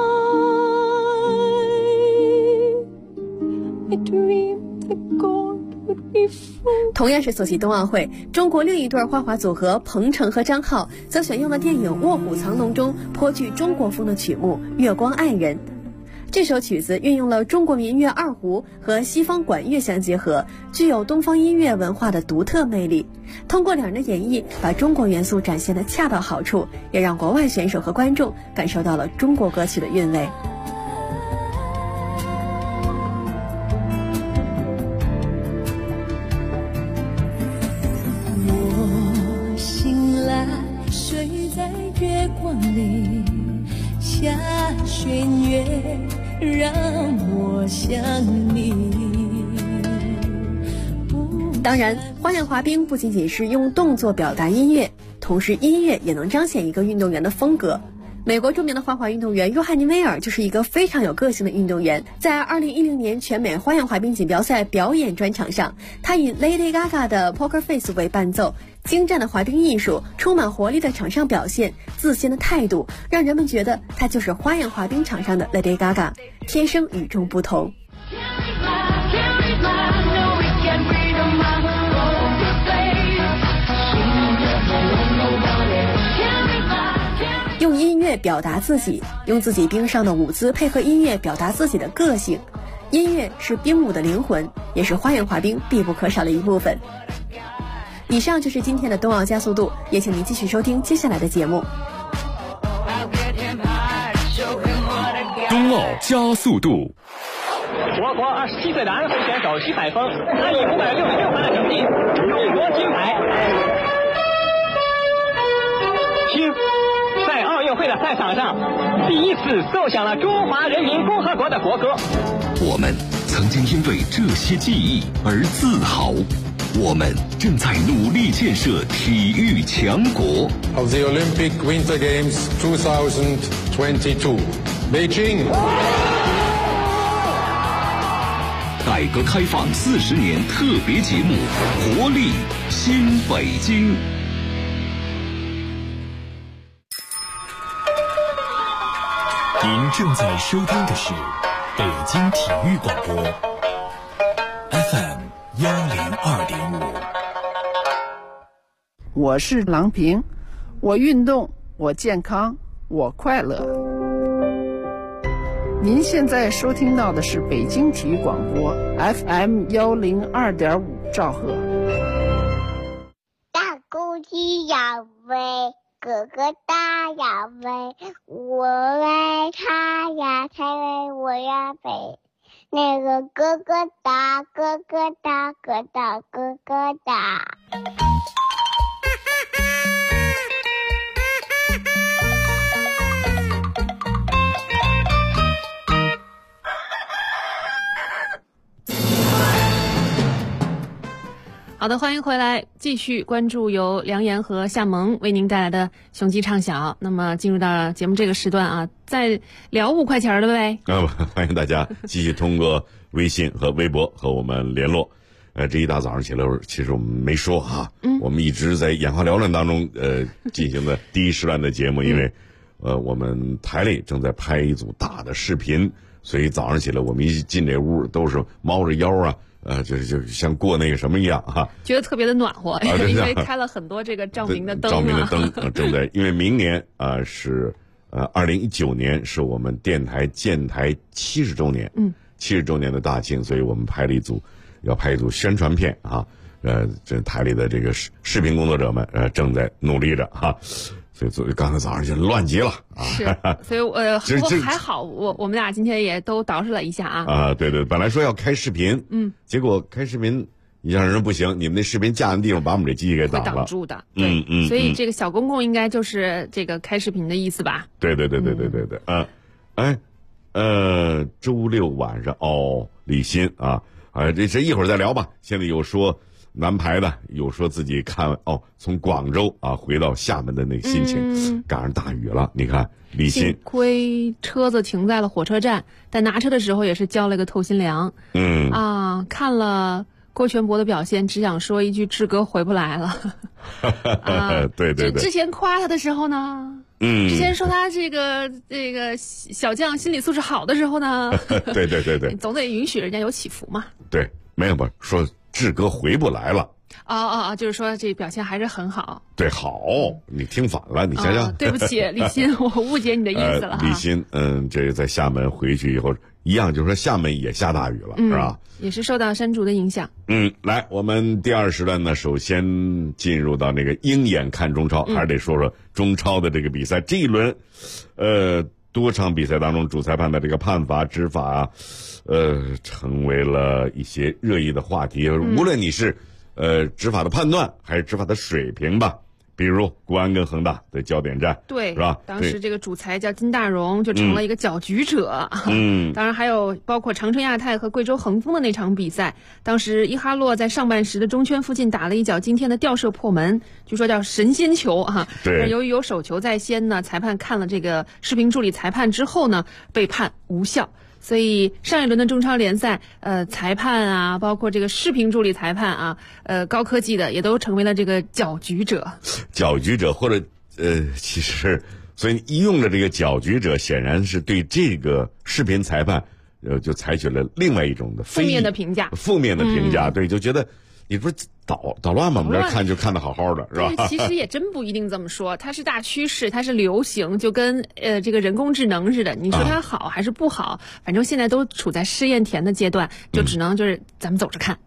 I dreamed that God would be full. 同样是索契冬奥会，中国另一对花滑组合彭程和张浩则选用了电影《卧虎藏龙》中颇具中国风的曲目《月光爱人》。 这首曲子运用了中国民乐二胡和西方管乐相结合，具有东方音乐文化的独特魅力。通过两人的演绎，把中国元素展现得恰到好处，也让国外选手和观众感受到了中国歌曲的韵味。 我醒来，睡在月光里，下弦月让我想你。 当然，花样滑冰不仅仅是用动作表达音乐，同时音乐也能彰显一个运动员的风格。美国著名的花滑运动员约翰尼·威尔就是一个非常有个性的运动员。在2010年全美花样滑冰锦标赛表演专场上，他以 Lady Gaga 的 Poker Face 为伴奏，精湛的滑冰艺术，充满活力的场上表现，自信的态度，让人们觉得他就是花样滑冰场上的 Lady Gaga， 天生与众不同。用音乐表达自己，用自己冰上的舞姿配合音乐表达自己的个性。音乐是冰舞的灵魂，也是花样滑冰必不可少的一部分。以上就是今天的冬奥加速度，也请您继续收听接下来的节目。 冬奥加速度。 我国27岁的安徽选手徐海峰，他以566分的成绩荣夺金牌。听，在奥运会的赛场上，第一次奏响了中华人民共和国的国歌。 我们曾经因为这些记忆而自豪，我们正在努力建设体育强国。 Of the Olympic Winter Games 2022, Beijing. 改革开放40年特别节目《活力新北京》。 您正在收听的是北京体育广播 FM 102.5。 我是郎平，我运动，我健康，我快乐。您现在收听到的是北京体育广播 FM 102.5兆赫。 大公鸡要飞，哥哥大要飞，我为他呀，才为我呀飞。那个哥哥大，哥哥大，哥大，哥哥大。 好的，欢迎回来，继续关注由梁岩和夏萌为您带来的雄鸡唱晓。那么进入到节目这个时段啊，再聊5块钱的呗。 欢迎大家继续通过微信和微博和我们联络。这一大早上起来，其实我们没说哈，我们一直在眼花缭乱当中进行的第一时段的节目，因为我们台里正在拍一组大的视频，所以早上起来我们一进这屋都是猫着腰啊。就像过那个什么一样哈， 觉得特别的暖和，因为开了很多这个照明的灯。照明的灯正在，因为明年是2019年是我们电台建台70周年，70周年的大庆，所以我们要拍一组宣传片啊，这台里的这个视频工作者们正在努力着哈。所以刚才早上就乱极了啊！ 是，所以不过还好，我们俩今天也都捯饬了一下啊。 对对，本来说要开视频，结果开视频一下人不行，你们那视频架的地方把我们这机器给挡了， 挡住的。所以这个小公公应该就是这个开视频的意思吧？ 对，周六晚上李欣啊，这一会儿再聊吧。现在有说男排的，有说自己看从广州回到厦门的那个心情，赶上大雨了。你看李欣， 幸亏车子停在了火车站，但拿车的时候也是浇了个透心凉。看了郭全博的表现，只想说一句：志哥回不来了。 对， 之前夸他的时候呢，之前说他这个小将心理素质好的时候呢， 对， 总得允许人家有起伏嘛。 对，没有吧？说志哥回不来了就是说这表现还是很好。 对，好，你听反了，你想想。 对不起，李欣，我误解你的意思了。 李欣，这个在厦门回去以后一样，就是说厦门也下大雨了，是吧？ 也是受到山竹的影响。 来，我们第二时段呢，首先进入到那个鹰眼看中超，还是得说说中超的这个比赛。这一轮，多场比赛当中，主裁判的这个判罚执法，成为了一些热议的话题。无论你是执法的判断还是执法的水平吧，比如国安跟恒大的焦点战， 对， 是吧？ 当时这个主裁叫金大荣，就成了一个搅局者。当然还有包括长春亚泰和贵州恒丰的那场比赛，当时伊哈洛在上半时的中圈附近打了一脚惊天的吊射破门，据说叫神仙球啊。 对。 由于有手球在先呢，裁判看了这个视频助理裁判之后呢，被判无效。所以上一轮的中超联赛，裁判啊，包括这个视频助理裁判啊，高科技的也都成为了这个搅局者。 搅局者或者其实，所以一用的这个搅局者，显然是对这个视频裁判，就采取了另外一种的负面的评价。 负面的评价，对，就觉得你不是捣乱吗？我们这看就看得好好的，是吧？ 其实也真不一定这么说，它是大趋势，它是流行，就跟这个人工智能似的。你说它好还是不好，反正现在都处在试验田的阶段，就只能就是咱们走着看。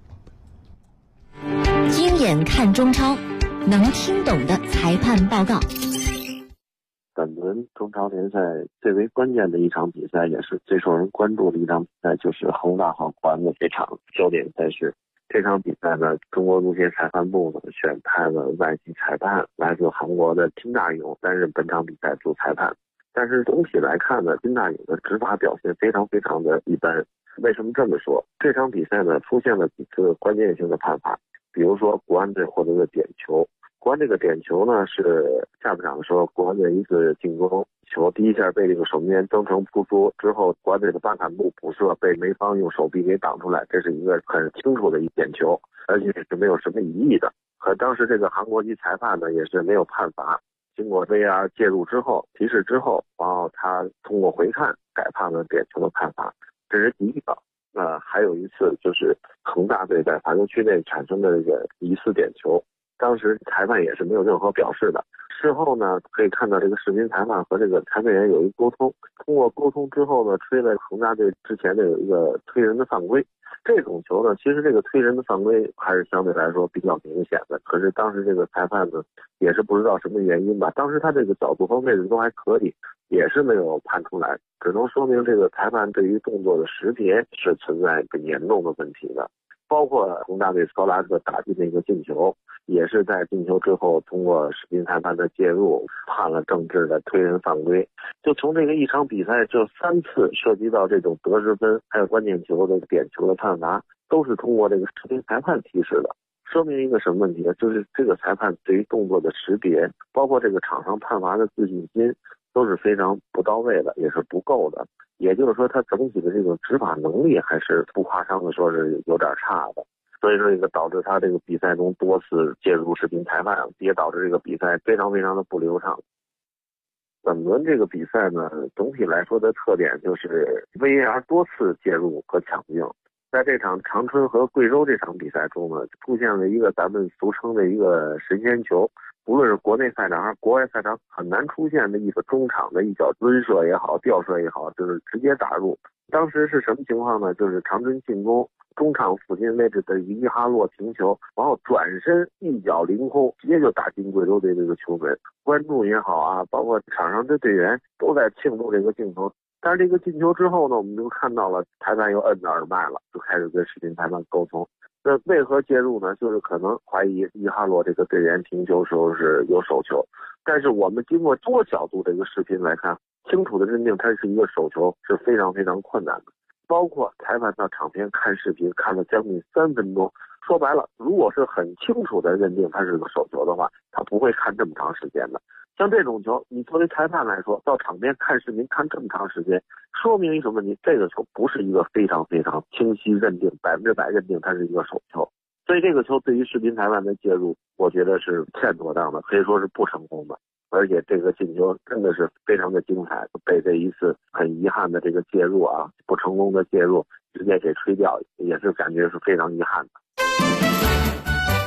鹰眼看中超，能听懂的裁判报告。 本轮中超联赛最为关键的一场比赛，也是最受人关注的一场比赛，就是恒大和国安的这场焦点赛事。这场比赛呢，中国足协裁判部呢选派了外籍裁判，来自韩国的金大勇担任本场比赛主裁判。但是总体来看呢，金大勇的执法表现非常的一般。为什么这么说？这场比赛呢出现了几次关键性的判罚，比如说国安队获得的点球。国安这个点球呢，是下半场的时候国安的一次进攻球，第一下被这个守门员曾诚扑出之后，国安队的巴坎布补射被梅方用手臂给挡出来，这是一个很清楚的一点球，而且是没有什么疑义的。可当时这个韩国籍裁判呢也是没有判罚，经过 VR 介入之后提示之后，然后他通过回看改判了点球的判罚，这是第一个。还有一次就是恒大队在罚球区内产生的这个疑似点球，当时裁判也是没有任何表示的。事后呢，可以看到这个视频裁判和这个裁判员有一沟通，通过沟通之后呢，吹了恒大队之前的有一个推人的犯规。这种球呢，其实这个推人的犯规还是相对来说比较明显的。可是当时这个裁判呢，也是不知道什么原因吧，当时他这个角度和位置都还可以，也是没有判出来，只能说明这个裁判对于动作的识别是存在很严重的问题的。包括恒大队斯科拉特打进的一个进球，也是在进球之后通过视频裁判的介入判了正治的推人犯规。就从这个一场比赛这3次涉及到这种得失分还有关键球的点球的判罚，都是通过这个视频裁判提示的，说明一个什么问题呢？就是这个裁判对于动作的识别，包括这个场上判罚的自信心都是非常不到位的，也是不够的。也就是说，他整体的这种执法能力还是不夸张的说是有点差的。所以说这个导致他这个比赛中多次介入视频裁判，也导致这个比赛非常的不流畅。本轮这个比赛呢，总体来说的特点就是 VAR 多次介入和抢镜。在这场长春和贵州这场比赛中呢，出现了一个咱们俗称的一个神仙球，无论是国内赛场还是国外赛场，很难出现的一个中场的一脚抡射也好，吊射也好，就是直接打入。当时是什么情况呢？就是长春进攻中场附近位置的伊哈洛停球，然后转身一脚凌空，直接就打进贵州队这个球门。观众也好啊，包括场上的队员都在庆祝这个镜头。但是这个进球之后呢，我们就看到了裁判又摁着耳麦了，就开始跟视频裁判沟通。那为何介入呢？就是可能怀疑伊哈洛这个队员停球时候是有手球，但是我们经过多角度这个视频来看，清楚的认定它是一个手球是非常困难的。包括裁判到场边看视频看了将近3分钟，说白了，如果是很清楚的认定它是个手球的话，他不会看这么长时间的。像这种球，你作为裁判来说，到场边看视频看这么长时间，说明一什么问题？这个球不是一个非常清晰认定100%认定它是一个手球。所以这个球对于视频裁判的介入，我觉得是欠妥当的，可以说是不成功的。而且这个进球真的是非常的精彩，被这一次很遗憾的这个介入啊，不成功的介入直接给吹掉，也是感觉是非常遗憾的。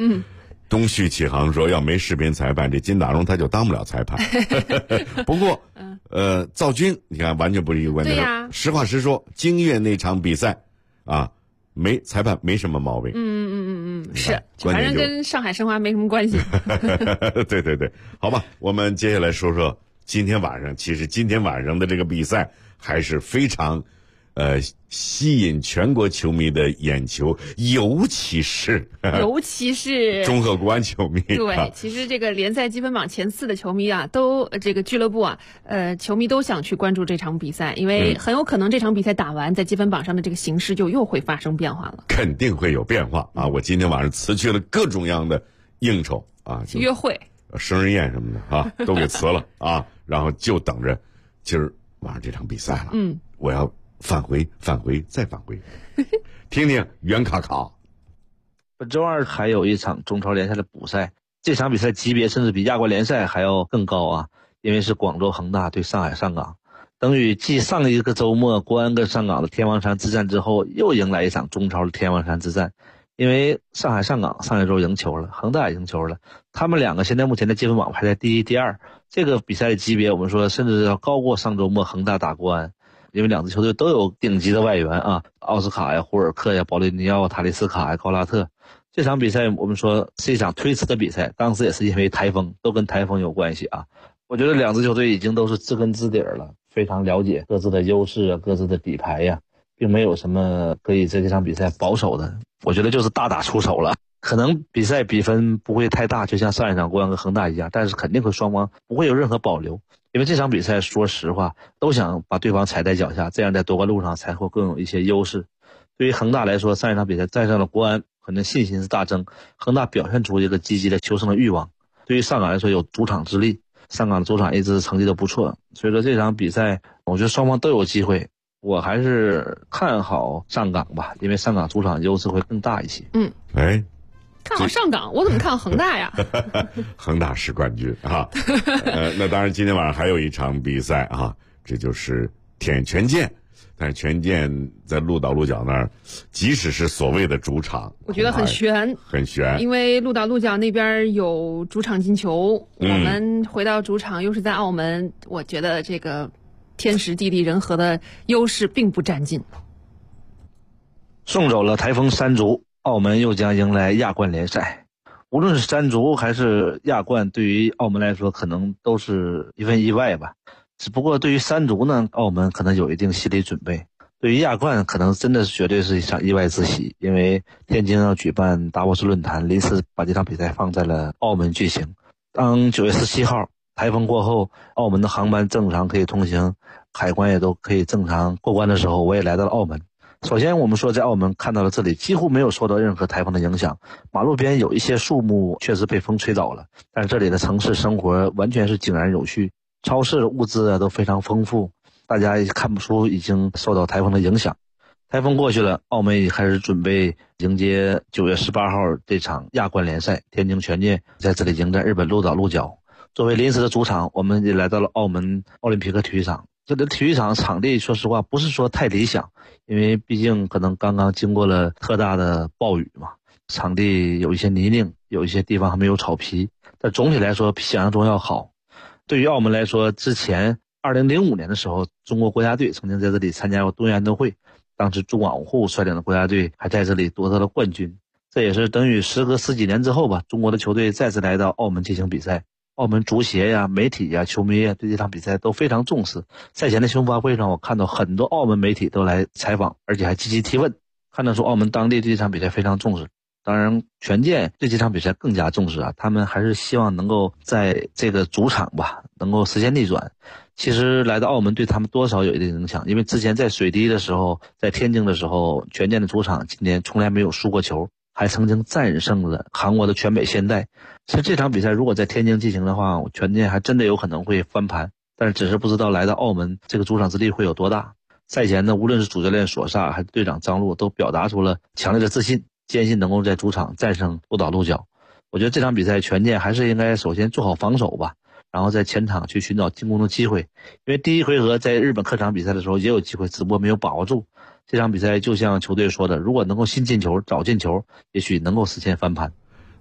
东旭启航说要没视频裁判，这金大荣他就当不了裁判。不过，赵军你看完全不是一个观点。 对呀， 实话实说，京粤那场比赛啊，裁判没什么毛病。 是，反正跟上海申花没什么关系。 对，好吧，我们接下来说说今天晚上。其实今天晚上的这个比赛还是非常吸引全国球迷的眼球，尤其是中赫国安球迷。 对，其实这个联赛积分榜前4的球迷啊，都这个俱乐部啊，球迷都想去关注这场比赛，因为很有可能这场比赛打完，在积分榜上的这个形势就又会发生变化了。 肯定会有变化啊！我今天晚上辞去了各种样的应酬啊， 约会、 生日宴什么的啊，都给辞了啊，然后就等着今儿晚上这场比赛了。我要返回，再返回，听听袁卡卡。 本周二还有一场中超联赛的补赛，这场比赛级别甚至比亚冠联赛还要更高啊，因为是广州恒大对上海上港，等于继上一个周末国安跟上港的天王山之战之后，又迎来一场中超的天王山之战。因为上海上港上一周赢球了，恒大也赢球了，他们两个现在目前的积分榜排在第1、第2，这个比赛的级别我们说甚至要高过上周末恒大打国安。因为两支球队都有顶级的外援啊，奥斯卡呀、胡尔克呀、保利尼奥、塔利斯卡呀、高拉特。这场比赛我们说是一场推迟的比赛，当时也是因为台风，都跟台风有关系啊。我觉得两支球队已经都是知根知底了，非常了解各自的优势啊、各自的底牌呀，并没有什么可以在这场比赛保守的。我觉得就是大打出手了。可能比赛比分不会太大，就像上一场国安跟恒大一样，但是肯定会双方不会有任何保留。因为这场比赛说实话都想把对方踩在脚下，这样在夺冠路上才会更有一些优势。对于恒大来说，上一场比赛战胜了国安，可能信心是大增，恒大表现出一个积极的求胜的欲望。对于上港来说有主场之利，上港的主场一直成绩都不错，所以说这场比赛我觉得双方都有机会，我还是看好上港吧，因为上港主场优势会更大一些。 看好上港，我怎么看好恒大呀？ 恒大是冠军啊！那当然，今天晚上还有一场比赛啊，这就是天权健。但是权健在鹿岛鹿角那儿，即使是所谓的主场， 我觉得很悬，因为鹿岛鹿角那边有主场进球，我们回到主场又是在澳门，我觉得这个天时地利人和的优势并不占尽。 送走了台风山竹，澳门又将迎来亚冠联赛。无论是山竹还是亚冠，对于澳门来说可能都是一份意外吧。只不过对于山竹呢，澳门可能有一定心理准备。对于亚冠，可能真的是绝对是一场意外之喜，因为天津要举办达沃斯论坛，临时把这场比赛放在了澳门举行。当9月17号台风过后，澳门的航班正常可以通行，海关也都可以正常过关的时候，我也来到了澳门。首先我们说在澳门看到了这里几乎没有受到任何台风的影响，马路边有一些树木确实被风吹倒了，但是这里的城市生活完全是井然有序，超市的物资都非常丰富，大家也看不出已经受到台风的影响。台风过去了，澳门也开始准备迎接9月18号这场亚冠联赛，天津权健在这里迎战日本鹿岛鹿角。作为临时的主场，我们也来到了澳门奥林匹克体育场。这个体育场场地说实话不是说太理想，因为毕竟可能刚刚经过了特大的暴雨嘛，场地有一些泥泞，有一些地方还没有草皮，但总体来说比想象中要好。对于澳门来说，之前2005年的时候，中国国家队曾经在这里参加过冬运动会，当时朱广沪率领的国家队还在这里夺得了冠军。这也是等于时隔10几年之后吧，中国的球队再次来到澳门进行比赛。澳门足协呀、媒体呀、球迷呀对这场比赛都非常重视。赛前的新闻发布会上，我看到很多澳门媒体都来采访，而且还积极提问，看得出澳门当地对这场比赛非常重视。当然权健对这场比赛更加重视啊，他们还是希望能够在这个主场吧能够实现逆转。其实来到澳门对他们多少有一定影响，因为之前在水滴的时候，在天津的时候，权健的主场今年从来没有输过球，还曾经战胜了韩国的全北现代。其实这场比赛如果在天津进行的话，权健还真的有可能会翻盘，但是只是不知道来到澳门这个主场之力会有多大。赛前呢，无论是主教练索萨还是队长张路都表达出了强烈的自信，坚信能够在主场战胜鹿岛鹿角。我觉得这场比赛权健还是应该首先做好防守吧，然后在前场去寻找进攻的机会。因为第一回合在日本客场比赛的时候也有机会，只不过没有把握住。这场比赛就像球队说的，如果能够新进球早进球，也许能够实现翻盘。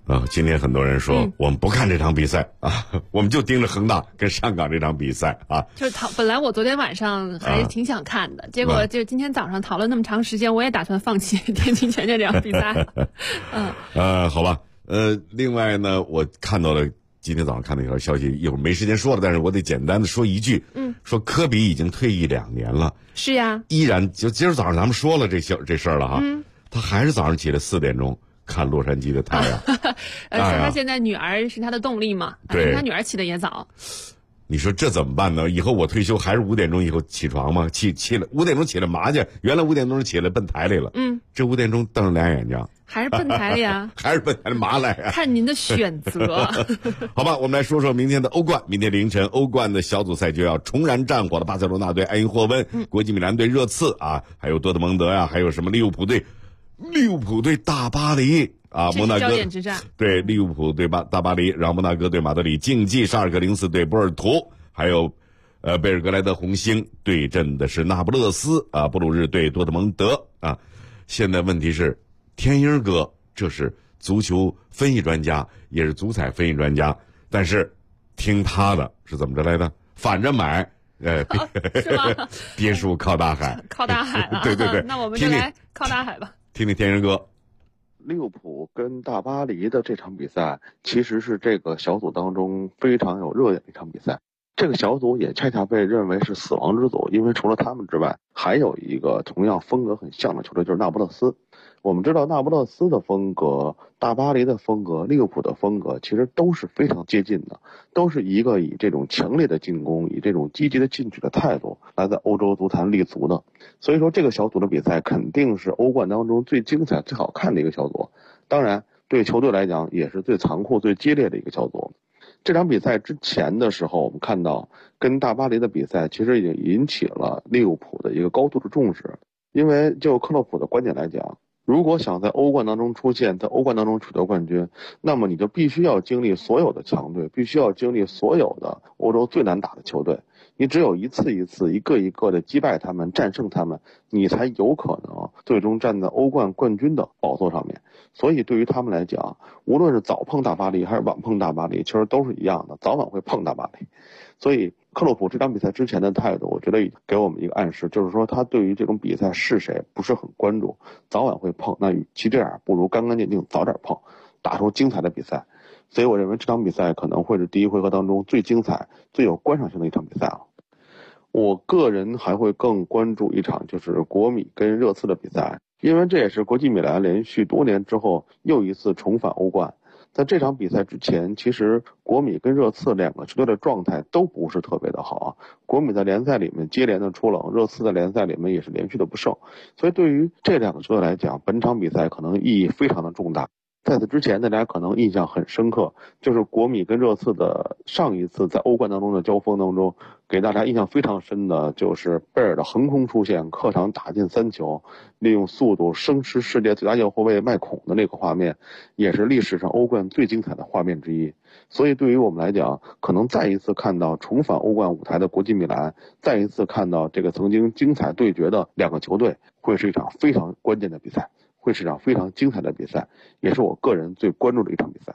今天很多人说我们不看这场比赛啊，我们就盯着恒大跟上港这场比赛啊。 就是本来我昨天晚上还挺想看的，结果就今天早上讨论那么长时间，我也打算放弃天津权健这场比赛。 好吧，另外呢，我看到了今天早上看到一条消息，一会儿没时间说了，但是我得简单的说一句，说科比已经退役2年了。 是呀， 依然就今儿早上咱们说了这事儿了哈，他还是早上起来4点钟。看洛杉矶的太阳， 他现在女儿是他的动力嘛？ 对， 他女儿起的也早。 你说这怎么办呢？以后我退休还是5点钟以后起床吗？起来5点钟起来麻去，原来5点钟起来奔台里了。这5点钟瞪着2眼睛， 还是奔台里呀？ 还是奔台里麻来呀？ 看您的选择。 好吧，我们来说说明天的欧冠。明天凌晨，欧冠的小组赛就要重燃战火的巴塞罗那队埃因霍温，国际米兰队热刺啊，还有多特蒙德呀，还有什么利物浦队大巴黎啊，摩纳哥对利物浦对大巴黎，然后摩纳哥对马德里竞技，沙尔克04对波尔图，还有贝尔格莱德红星对阵的是那不勒斯啊，布鲁日对多特蒙德啊。现在问题是，天鹰哥这是足球分析专家，也是足彩分析专家，但是听他的是怎么着来的？反着买。 是吗？ 别墅靠大海， 靠大海啊！ 对， 那我们就来靠大海吧。 听听天人哥。 利物浦跟大巴黎的这场比赛，其实是这个小组当中非常有热点的一场比赛。这个小组也恰恰被认为是死亡之组，因为除了他们之外，还有一个同样风格很像的球队，就是那不勒斯。我们知道那不勒斯的风格、大巴黎的风格、利物浦的风格其实都是非常接近的，都是一个以这种强烈的进攻、以这种积极的进取的态度来在欧洲足坛立足的。所以说这个小组的比赛肯定是欧冠当中最精彩、最好看的一个小组，当然对球队来讲也是最残酷、最激烈的一个小组。这场比赛之前的时候，我们看到跟大巴黎的比赛其实已经引起了利物浦的一个高度的重视，因为就克洛普的观点来讲，如果想在欧冠当中出现，在欧冠当中取得冠军，那么你就必须要经历所有的强队，必须要经历所有的欧洲最难打的球队，你只有一次一次、一个一个的击败他们、战胜他们，你才有可能最终站在欧冠冠军的宝座上面。所以对于他们来讲，无论是早碰大巴黎还是晚碰大巴黎，其实都是一样的，早晚会碰大巴黎。所以克洛普这场比赛之前的态度，我觉得给我们一个暗示，就是说他对于这种比赛是谁不是很关注，早晚会碰，那与其这样，不如干干净净早点碰，打出精彩的比赛。所以我认为这场比赛可能会是第一回合当中最精彩、最有观赏性的一场比赛了。我个人还会更关注一场就是国米跟热刺的比赛，因为这也是国际米兰连续多年之后又一次重返欧冠。在这场比赛之前，其实国米跟热刺两个球队的状态都不是特别的好，国米在联赛里面接连的出冷，热刺在联赛里面也是连续的不胜，所以对于这两个球队来讲，本场比赛可能意义非常的重大。在此之前，大家可能印象很深刻，就是国米跟热刺的上一次在欧冠当中的交锋当中，给大家印象非常深的就是贝尔的横空出现，客场打进3球，利用速度生吃世界最佳右后卫麦孔的那个画面，也是历史上欧冠最精彩的画面之一。所以对于我们来讲，可能再一次看到重返欧冠舞台的国际米兰，再一次看到这个曾经精彩对决的两个球队，会是一场非常关键的比赛，会是一场非常精彩的比赛，也是我个人最关注的一场比赛。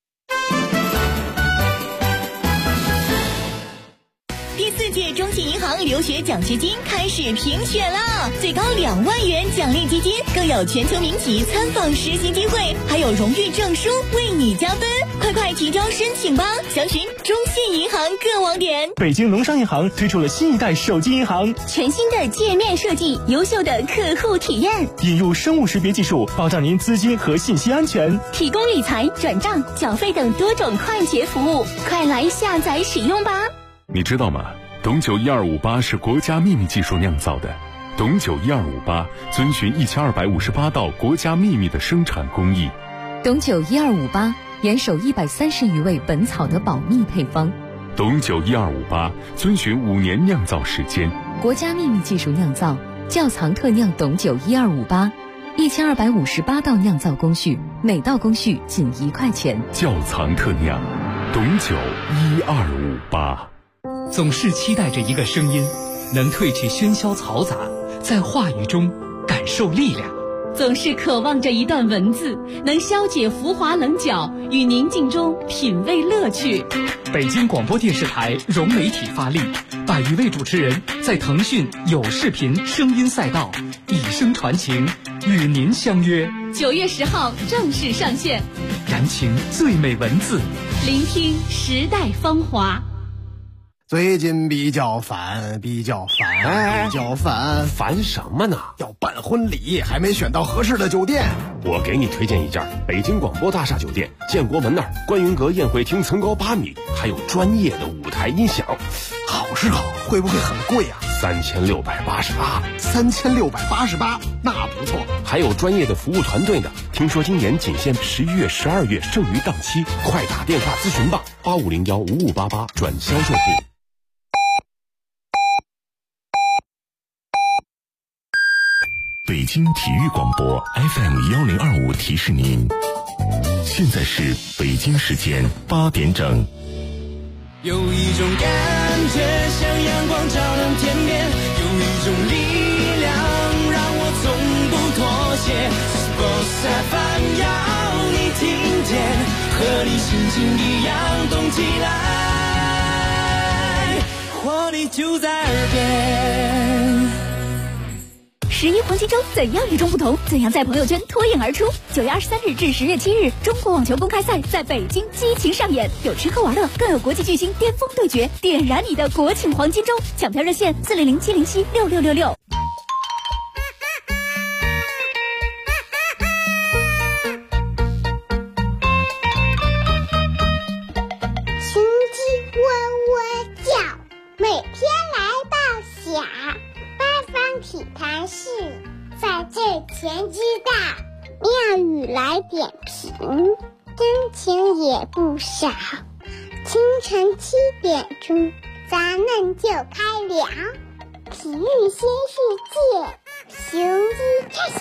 第4届中信银行留学奖学金开始评选了，最高2万元奖励基金，更有全球名籍参访实习机会，还有荣誉证书为你加分，快提交申请吧！详询中信银行各网点。 北京农商银行推出了新一代手机银行， 全新的界面设计，优秀的客户体验， 引入生物识别技术，保障您资金和信息安全， 提供理财、转账、缴费等多种快捷服务，快来下载使用吧！ 你知道吗？董酒1258是国家秘密技术酿造的，董酒1258遵循1258道国家秘密的生产工艺。 董酒1258严守130余味本草的保密配方。 董酒1258遵循5年酿造时间， 国家秘密技术酿造，窖藏特酿董酒1258，1258道酿造工序，每道工序仅1块钱。 窖藏特酿，董酒1258。 总是期待着一个声音，能褪去喧嚣嘈杂，在话语中感受力量。 总是渴望着一段文字，能消解浮华棱角，与宁静中品味乐趣。 北京广播电视台融媒体发力，100余位主持人在腾讯有视频声音赛道以声传情，与您相约。 9月10号正式上线， 燃情最美文字， 聆听时代芳华。 最近比较烦， 烦什么呢？ 要办婚礼，还没选到合适的酒店。 我给你推荐一家北京广播大厦酒店，建国门那儿观云阁宴会厅层高8米，还有专业的舞台音响。 好是好，会不会很贵啊？3688，那不错。 还有专业的服务团队呢。听说今年仅限11月、12月剩余档期，快打电话咨询吧，85015588转销售部。 北京体育广播 FM1025提示您，现在是北京时间8点整。 有一种感觉像阳光照亮天边，有一种力量让我从不妥协。Sports FM 要你听见，和你心情一样动起来，活力就在耳边。 11黄金周怎样与众不同？怎样在朋友圈脱颖而出？9月23日至10月7日，中国网球公开赛在北京激情上演，有吃喝玩乐，更有国际巨星巅峰对决，点燃你的国庆黄金周！抢票热线400-707-6666。 雄鸡喔喔叫，每天来报晓。八方体坛是在这前知道，妙语来点评，真情也不少。清晨7点钟，咱们就开聊，体育新世界，雄鸡叉侠。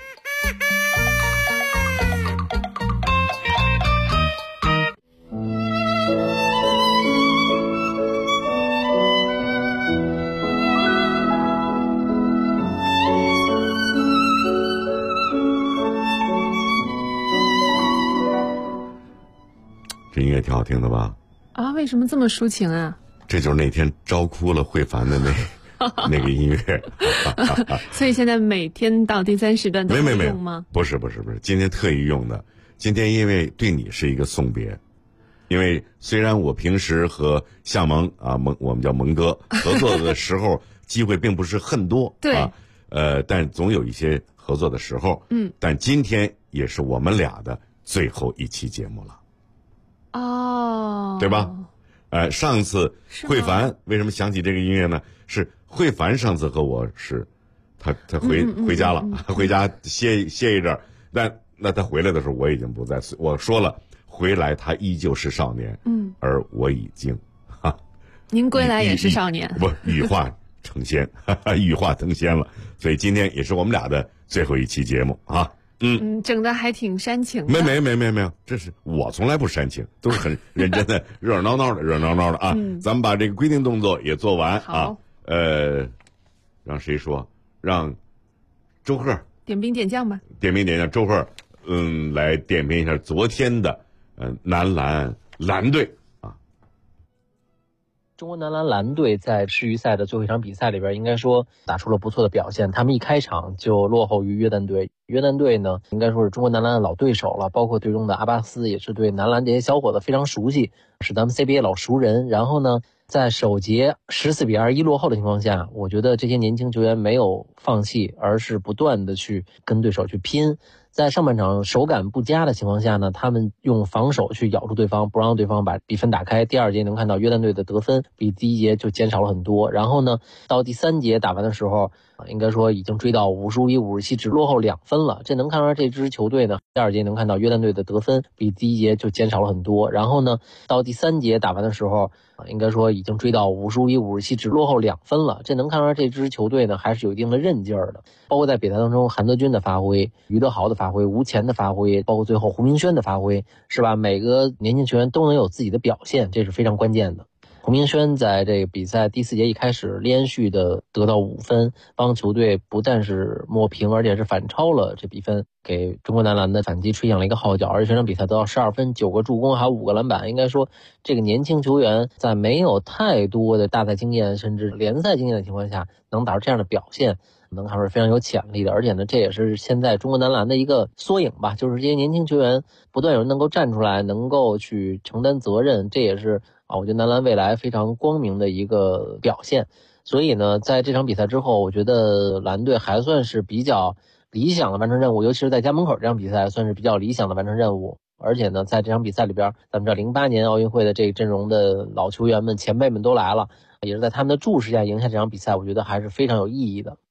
这音乐挺好听的吧？ 啊，为什么这么抒情啊？ 这就是那天招哭了慧凡的那个音乐。 所以现在每天到第3时段都会用吗？ 不是，今天特意用的。今天因为对你是一个送别，因为虽然我平时和向萌啊我们叫萌哥合作的时候机会并不是很多， 对啊，但总有一些合作的时候，但今天也是我们俩的最后一期节目了。 哦， 对吧？上次慧凡为什么想起这个音乐呢？是慧凡上次和我是，他回家了，回家歇一阵儿。那他回来的时候我已经不在，我说了回来他依旧是少年，而我已经您归来也是少年， 不羽化成仙，羽化成仙了。所以今天也是我们俩的最后一期节目啊。 整的还挺煽情的。 没有，这是我从来不煽情，都是很认真的，热热闹闹的啊。咱们把这个规定动作也做完啊。让谁说？让周贺点兵点将吧。 点兵点将，周贺，来点评一下昨天的男篮蓝队啊。 中国男篮蓝队在世预赛的最后一场比赛里边，应该说打出了不错的表现。他们一开场就落后于约旦队。约旦队呢，应该说是中国男篮的老对手了，包括队中的阿巴斯也是对男篮这些小伙子非常熟悉，是咱们 CBA 老熟人。然后呢，在首节14-21落后的情况下，我觉得这些年轻球员没有放弃，而是不断的去跟对手去拼。在上半场手感不佳的情况下呢，他们用防守去咬住对方，不让对方把比分打开。第2节能看到约旦队的得分比第1节就减少了很多。然后呢，到第3节打完的时候，应该说已经追到51、57，只落后2分了。这能看出这支球队呢，第2节能看到约旦队的得分比第1节就减少了很多。然后呢，到第3节打完的时候，应该说已经追到51、57，只落后2分了。这能看出这支球队呢还是有一定的韧劲儿的。包括在比赛当中，韩德君的发挥、于德豪的发挥、吴前的发挥，包括最后胡明轩的发挥，是吧？每个年轻球员都能有自己的表现，这是非常关键的。 洪明轩在这个比赛第4节一开始连续的得到5分，帮球队不但是抹平，而且是反超了这比分，给中国男篮的反击吹响了一个号角。而且这场比赛得到12分、9个助攻，还有5个篮板。应该说，这个年轻球员在没有太多的大赛经验甚至联赛经验的情况下，能打出这样的表现，能看出是非常有潜力的。而且呢，这也是现在中国男篮的一个缩影吧，就是这些年轻球员不断有人能够站出来，能够去承担责任，这也是我觉得男篮未来非常光明的一个表现。所以呢，在这场比赛之后，我觉得蓝队还算是比较理想的完成任务，尤其是在家门口这场比赛算是比较理想的完成任务。而且呢，在这场比赛里边，咱们知道08年奥运会的这个阵容的老球员们、前辈们都来了，也是在他们的注视下赢下这场比赛，我觉得还是非常有意义的。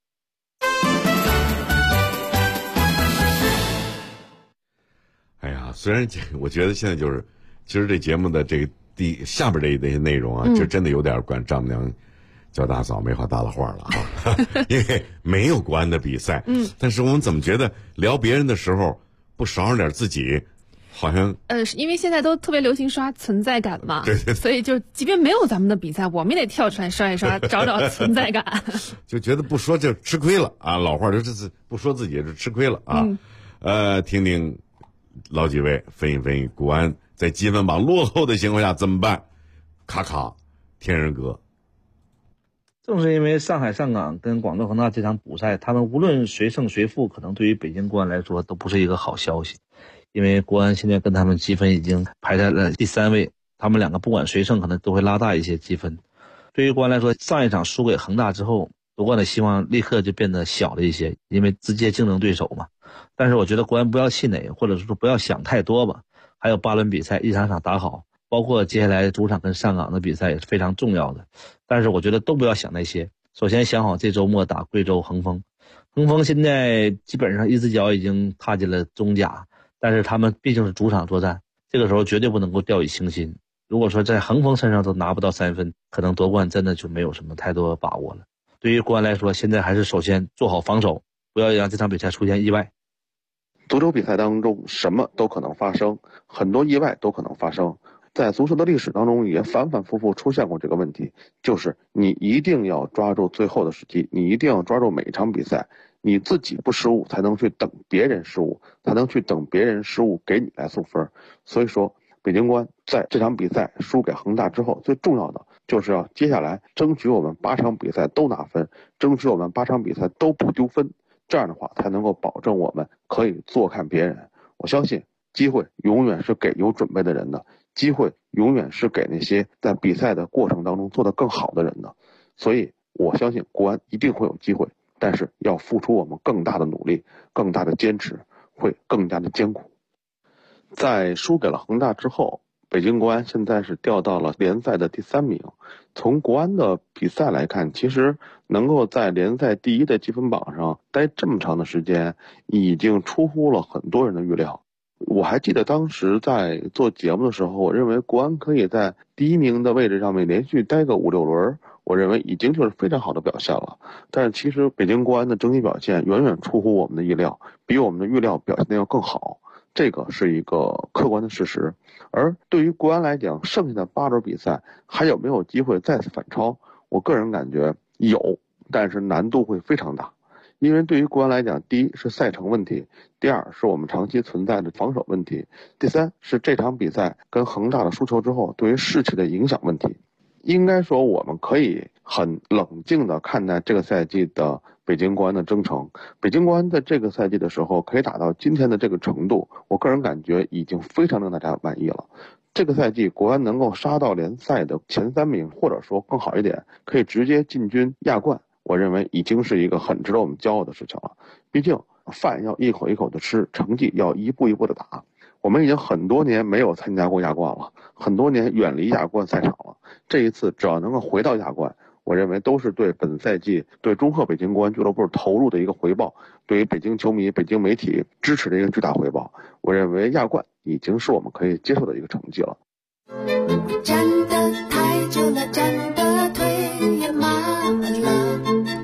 哎呀，虽然我觉得现在就是，其实这节目的这个下边这些内容啊，就真的有点管丈母娘叫大嫂没话搭了话了啊，因为没有国安的比赛，但是我们怎么觉得聊别人的时候不少上点自己，好像因为现在都特别流行刷存在感嘛， 对， 所以就即便没有咱们的比赛，我们也得跳出来刷一刷，找找存在感， 就觉得不说就吃亏了啊，老话就是不说自己就吃亏了啊，听听老几位分析国安在积分榜落后的情况下怎么办？咔咔，天人阁。 正是因为上海上港跟广州恒大这场补赛，他们无论谁胜谁负，可能对于北京国安来说都不是一个好消息。因为国安现在跟他们积分已经排在了第3位，他们两个不管谁胜可能都会拉大一些积分。对于国安来说，上一场输给恒大之后，夺冠的希望立刻就变得小了一些，因为直接竞争对手嘛。但是我觉得国安不要气馁，或者说不要想太多吧。还有8轮比赛一场场打好，包括接下来主场跟上港的比赛也是非常重要的。但是我觉得都不要想那些，首先想好这周末打贵州恒丰。恒丰现在基本上一只脚已经踏进了中甲，但是他们毕竟是主场作战，这个时候绝对不能够掉以轻心。如果说在恒丰身上都拿不到3分，可能夺冠真的就没有什么太多把握了。对于国安来说，现在还是首先做好防守，不要让这场比赛出现意外。 足球比赛当中什么都可能发生，很多意外都可能发生。在足球的历史当中也反反复复出现过这个问题，就是你一定要抓住最后的时机，你一定要抓住每一场比赛，你自己不失误才能去等别人失误，才能去等别人失误给你来送分。所以说北京国安在这场比赛输给恒大之后，最重要的就是要接下来争取我们8场比赛都拿分，争取我们8场比赛都不丢分，这样的话才能够保证我们可以坐看别人。我相信机会永远是给有准备的人的，机会永远是给那些在比赛的过程当中做得更好的人的。所以我相信国安一定会有机会，但是要付出我们更大的努力，更大的坚持，会更加的艰苦。在输给了恒大之后，北京国安现在是掉到了联赛的第3名。从国安的比赛来看，其实能够在联赛第1的积分榜上待这么长的时间，已经出乎了很多人的预料。我还记得当时在做节目的时候，我认为国安可以在第1名的位置上面连续待个5、6轮，我认为已经就是非常好的表现了。但是其实北京国安的整体表现远远出乎我们的意料，比我们的预料表现的要更好，这个是一个客观的事实。而对于国安来讲，剩下的8轮比赛还有没有机会再次反超？我个人感觉有，但是难度会非常大。因为对于国安来讲，第一是赛程问题，第二是我们长期存在的防守问题，第三是这场比赛跟恒大的输球之后对于士气的影响问题。应该说我们可以很冷静地看待这个赛季的北京国安的征程。北京国安在这个赛季的时候可以打到今天的这个程度，我个人感觉已经非常令大家满意了。这个赛季国安能够杀到联赛的前3名，或者说更好一点，可以直接进军亚冠，我认为已经是一个很值得我们骄傲的事情了。毕竟饭要一口一口的吃，成绩要一步一步的打。我们已经很多年没有参加过亚冠了，很多年远离亚冠赛场了。这一次只要能够回到亚冠，我认为都是对本赛季对中赫北京国安俱乐部投入的一个回报，对于北京球迷、北京媒体支持的一个巨大回报。我认为亚冠已经是我们可以接受的一个成绩了。 站得太久了，站得腿也麻了，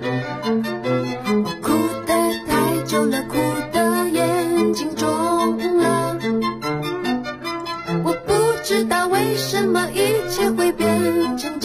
哭得太久了，哭得眼睛肿了，我不知道为什么一切会变成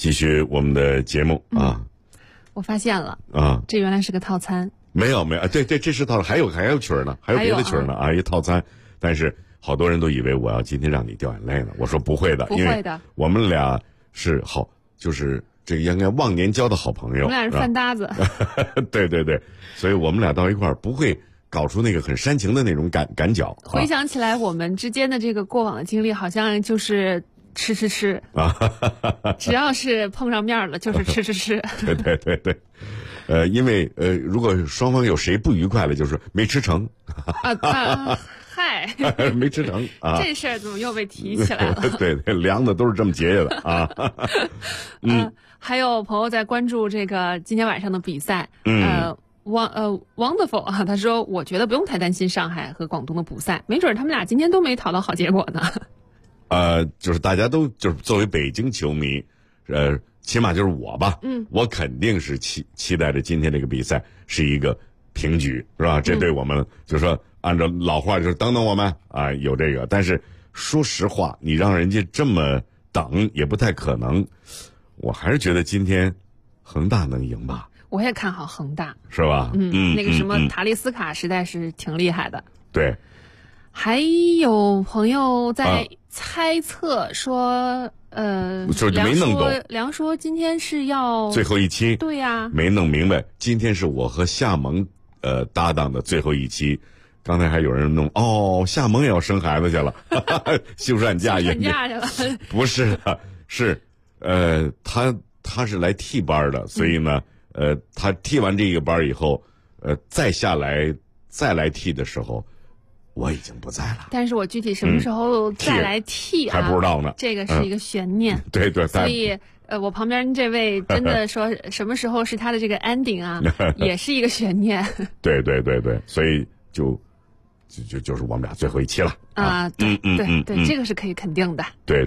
继续我们的节目啊。 我发现了啊， 这原来是个套餐。 没有，对，这是套餐，还有曲儿呢，还有别的曲儿呢啊，一套餐。但是好多人都以为我要今天让你掉眼泪呢，我说不会的， 不会的， 因为我们俩是好，就是这个应该忘年交的好朋友， 我们俩是饭搭子。 对，所以我们俩到一块儿不会搞出那个很煽情的那种赶脚。 回想起来，我们之间的这个过往的经历，好像就是吃啊，只要是碰上面了，就是吃。 对。因为如果双方有谁不愉快了，就是没吃成。 嗨， 没吃成啊！ 这事儿怎么又被提起来了？ 对，凉的都是这么结下的啊。 还有朋友在关注这个今天晚上的比赛。Wonderful 啊，他说我觉得不用太担心上海和广东的补赛，没准他们俩今天都没讨到好结果呢。 就是大家都就是作为北京球迷，起码就是我吧，我肯定是期待着今天这个比赛是一个平局，是吧？这对我们就是说按照老话就是等我们啊，有这个。但是说实话，你让人家这么等也不太可能。我还是觉得今天恒大能赢吧。 我也看好恒大， 是吧？ 那个什么塔利斯卡实在是挺厉害的。 对。 还有朋友在猜测说， 就是没弄懂。 梁说今天是要最后一期， 对呀， 没弄明白。今天是我和夏萌搭档的最后一期。刚才还有人弄夏萌也要生孩子去了，休产假去了。 不是的，是他是来替班的，所以呢，他替完这个班以后，再下来再来替的时候。我已经不在了， 但是我具体什么时候再来替还不知道呢， 这个是一个悬念。 对， 所以我旁边这位真的说什么时候是他的这个 ending 啊，也是一个悬念。 对，所以就是我们俩最后一期了啊。对，这个是可以肯定的。 对，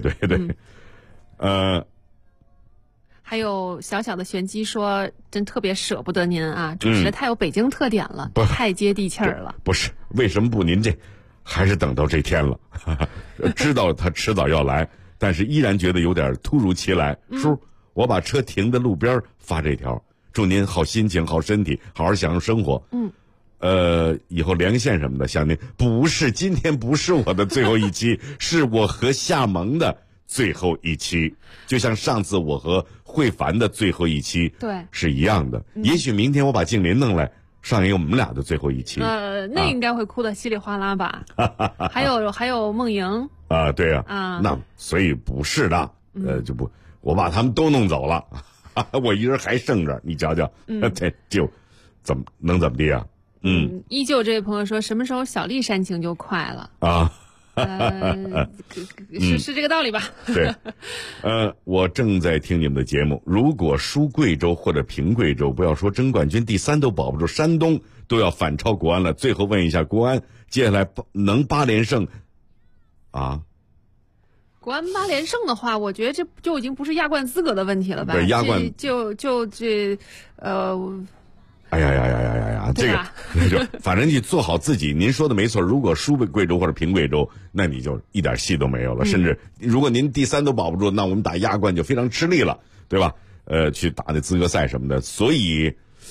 还有小小的玄机说，真特别舍不得您啊，主持的太有北京特点了，太接地气儿了。 不是，为什么不您这还是等到这天了？知道他迟早要来，但是依然觉得有点突如其来。叔，我把车停在路边发这条，祝您好心情、好身体，好好享受生活。以后连线什么的，向您不是今天不是我的最后一期，是我和夏萌的最后一期，就像上次我和慧凡的最后一期是一样的。也许明天我把静林弄来上一个我们俩的最后一期， 那应该会哭得稀里哗啦吧。还有梦莹啊，对呀，那所以不是的，就不我把他们都弄走了，我一人还剩着，你瞧瞧，这就怎么地啊？ 依旧这位朋友说，什么时候小丽煽情就快了啊？ 是这个道理吧？ 对，我正在听你们的节目。如果输贵州或者平贵州，不要说争冠军，第3都保不住，山东都要反超国安了。最后问一下，国安接下来能8连胜啊？ 国安8连胜的话，我觉得这就已经不是亚冠资格的问题了吧？ 对，亚冠哎呀，这个反正你做好自己。您说的没错，如果输贵州或者平贵州，那你就一点戏都没有了。甚至如果您第3都保不住，那我们打亚冠就非常吃力了，对吧？去打那资格赛什么的。所以，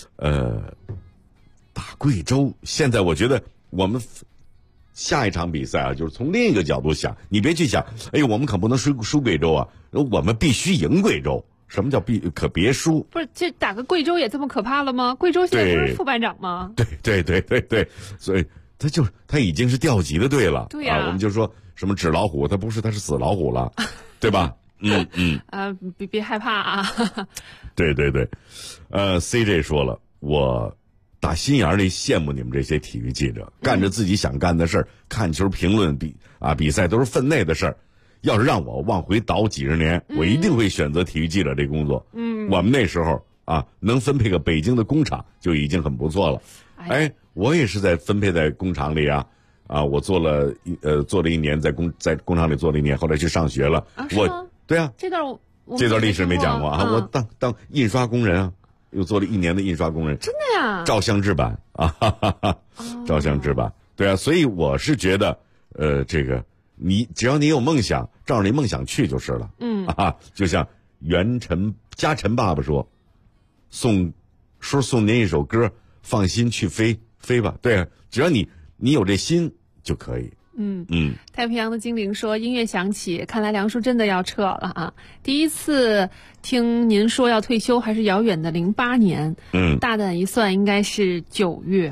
打贵州，现在我觉得我们下一场比赛啊，就是从另一个角度想，你别去想，哎呦，我们可不能输贵州啊，我们必须赢贵州。什么叫可别输？ 不是，这打个贵州也这么可怕了吗？贵州现在不是副班长吗？ 对，所以他已经是调级的队了。 对呀， 我们就说什么纸老虎，他不是，他是死老虎了，对吧？ 别害怕啊。 对，CJ 说了，我打心眼里羡慕你们这些体育记者，干着自己想干的事儿，看球、评论比赛都是分内的事儿。要是让我往回倒几十年，我一定会选择体育记者这工作。我们那时候能分配个北京的工厂就已经很不错了。我也是在分配在工厂里我做了1年，在工厂里做了1年，后来去上学了。对啊， 这段历史没讲过我当印刷工人又做了1年的印刷工人。 真的呀？ 照相制版照相制版。对啊，所以我是觉得这个。只要你有梦想，照着你梦想去就是了。就像嘉诚爸爸说，送您一首歌，放心去飞吧。对，只要你有这心就可以。 太平洋的精灵说，音乐响起，看来梁叔真的要撤了啊！第一次听您说要退休，还是遥远的08年。大胆一算，应该是9月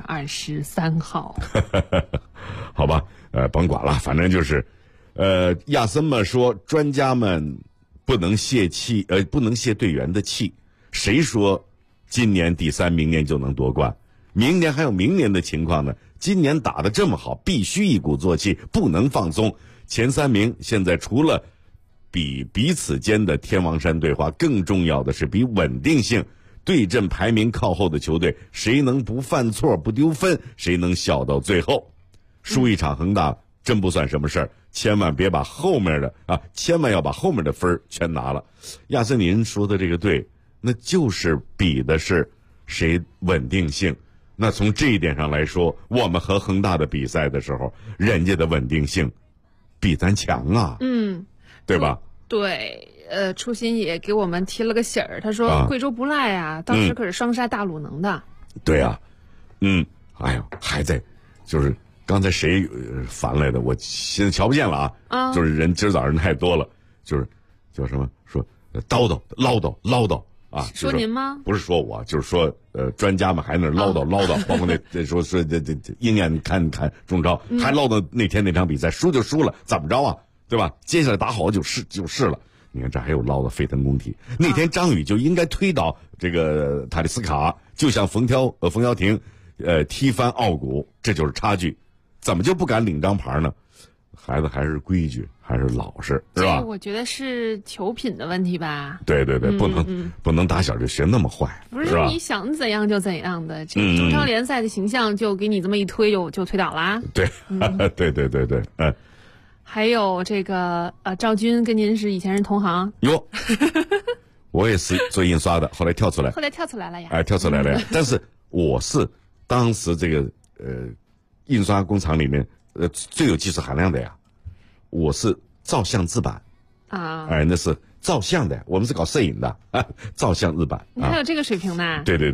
23号。 好吧，甭管了，反正就是，亚森嘛说，专家们不能泄气，不能泄队员的气。谁说今年第3，明年就能夺冠？明年还有明年的情况呢。今年打得这么好，必须一鼓作气，不能放松。前3名现在除了比彼此间的天王山对话，更重要的是比稳定性。对阵排名靠后的球队，谁能不犯错不丢分，谁能笑到最后。输一场恒大真不算什么事儿，千万别把后面的千万要把后面的分全拿了。亚森您说的这个对，那就是比的是谁稳定性。那从这一点上来说，我们和恒大的比赛的时候，人家的稳定性比咱强啊，对吧？ 对，初心也给我们提了个醒儿，他说贵州不赖啊，当时可是双杀大鲁能的。 对啊，哎呦，还在，就是刚才谁烦来的，我现在瞧不见了啊，就是人今儿早上太多了，就是叫什么说叨叨唠叨。 说您吗？ 不是说我，就是说专家们还在那唠叨，包括那说这鹰眼看中超，还唠叨那天那场比赛输就输了，怎么着啊？对吧？接下来打好就是了。你看这还有唠叨沸腾工体。那天张宇就应该推倒这个塔利斯卡，就像冯潇霆踢翻奥古，这就是差距。怎么就不敢领张牌呢？孩子还是规矩，还是老实，是吧？ 我觉得是球品的问题吧。 对，不能打小就学那么坏， 不是你想怎样就怎样的。这个中超联赛的形象就给你这么一推，就推倒啦。 对，对， 还有这个赵军跟您是以前是同行哟，我也是做印刷的，后来跳出来了呀。 跳出来了呀。但是我是当时这个印刷工厂里面最有技术含量的呀。我是照相制版啊， 那是照相的，我们是搞摄影的照相日版。 你还有这个水平呢？ 对，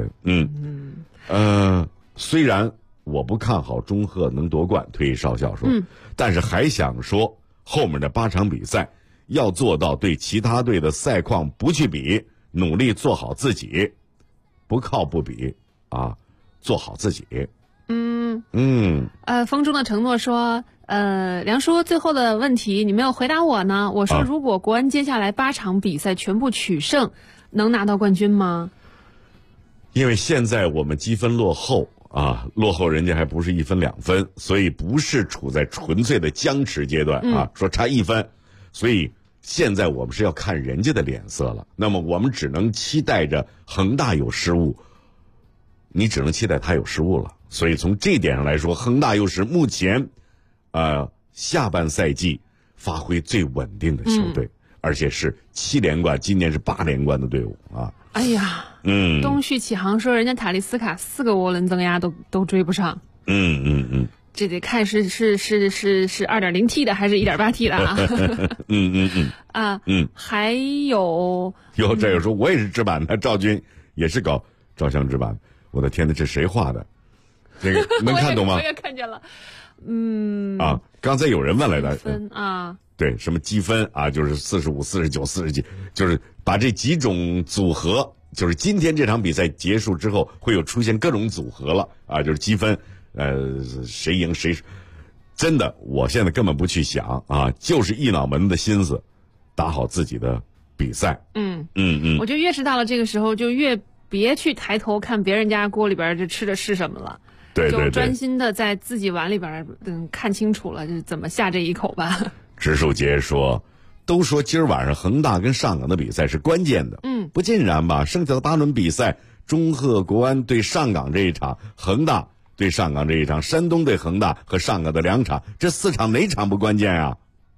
虽然我不看好中赫能夺冠，退役少校说，但是还想说后面的8场比赛要做到对其他队的赛况不去比，努力做好自己，不靠不比做好自己。 风中的承诺说，梁叔最后的问题你没有回答我呢。我说如果国安接下来8场比赛全部取胜，能拿到冠军吗？ 因为现在我们积分落后落后人家还不是1分2分，所以不是处在纯粹的僵持阶段说差1分，所以现在我们是要看人家的脸色了。那么我们只能期待着恒大有失误，你只能期待他有失误了。所以从这点上来说，恒大又是目前下半赛季发挥最稳定的球队，而且是7连冠，今年是8连冠的队伍啊。 哎呀，东旭启航说人家塔利斯卡4个涡轮增压都追不上。这得看是 2.0T 的还是 1.8T 的啊。还有这有说我也是制版的，赵军也是搞照相制版。我的天哪，这谁画的？这个能看懂吗？ 我也看见了。 刚才有人问来的分对，什么积分就是45、49、40几，就是把这几种组合，就是今天这场比赛结束之后会有出现各种组合了就是积分，谁赢谁。真的，我现在根本不去想就是一脑门的心思，打好自己的比赛。 我觉得越是到了这个时候，就越别去抬头看别人家锅里边这吃的是什么了。 对， 就专心的在自己碗里边看清楚了，就怎么下这一口吧。 植树杰说，都说今儿晚上恒大跟上港的比赛是关键的，不尽然吧？剩下的8轮比赛，中赫国安对上港这一场，恒大对上港这一场，山东对恒大和上港的2场，这4场哪场不关键啊？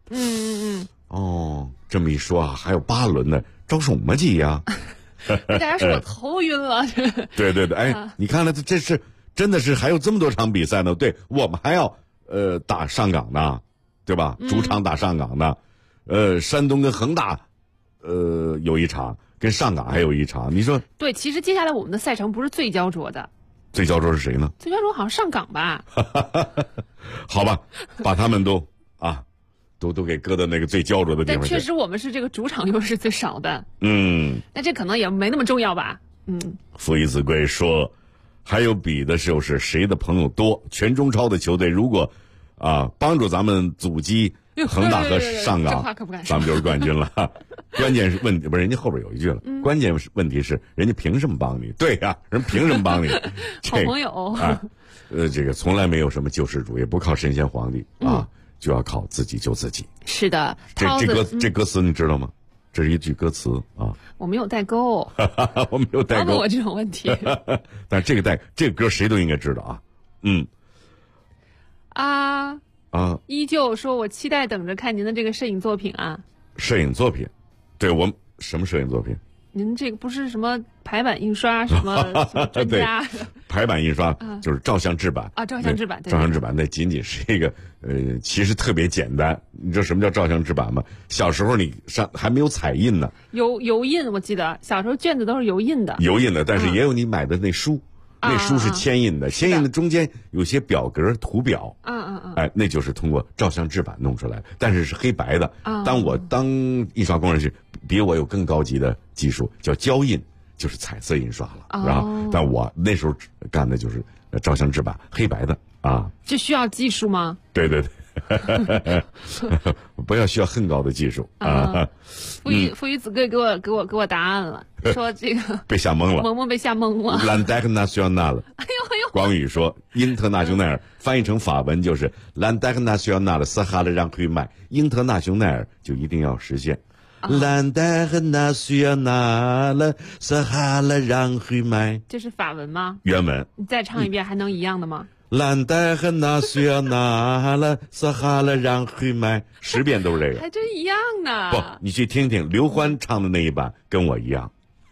这么一说还有8轮呢，着什么急呀？ 大家说我头晕了。 对，你看了这是真的是还有这么多场比赛呢。对，我们还要打上港呢，对吧？主场打上港呢，山东跟恒大有一场，跟上港还有一场。你说对，其实接下来我们的赛程不是最焦灼的， 最焦灼是谁呢？ 最焦灼好像上港吧？ 好吧，把他们都给搁到那个最焦灼的地方去。 但确实我们是这个主场优势最少的。那这可能也没那么重要吧？ 父以子贵说，还有比的就是谁的朋友多。全中超的球队如果帮助咱们阻击恒大和上港，咱们就是冠军了。关键是问题不是人家后边有一句了，关键是问题是人家凭什么帮你？对呀，人凭什么帮你？ 好朋友这个从来没有什么救世主，也不靠神仙皇帝就要靠自己救自己。 是的， 这歌词你知道吗？这是一句歌词啊。 我没有代沟， 我没有代沟。 问我这种问题。 但这个歌谁都应该知道啊。 依旧说我期待等着看您的这个摄影作品啊。 摄影作品，对我们什么摄影作品？ 您这个不是什么排版印刷什么专家？ 排版印刷就是照相制版照相制版，对， 照相制版那仅仅是一个其实特别简单。你知道什么叫照相制版吗？小时候你还没有彩印呢， 油印，我记得小时候卷子都是油印的， 但是也有你买的那书。那书是铅印的，铅印的中间有些表格图表，那就是通过照相制版弄出来的，但是是黑白的。当印刷工人是比我有更高级的技术，叫胶印，就是彩色印刷了。然后，但我那时候干的就是照相制版，黑白的这需要技术吗？ 对。不要需要很高的技术父与子贵给我答案了，说这个被吓懵了， 萌萌被吓懵了。 L'International， 广宇说 International 翻译成法文就是 L'International 撒哈拉让会卖 International 就一定要实现。L'International 撒哈拉让会卖， 这是法文吗？ 原文。 你再唱一遍，还能一样的吗？ 蓝带和那需要拿了撒哈拉让会卖，10遍都是这个， 还真一样呢。 不，你去听听刘欢唱的那一版，跟我一样。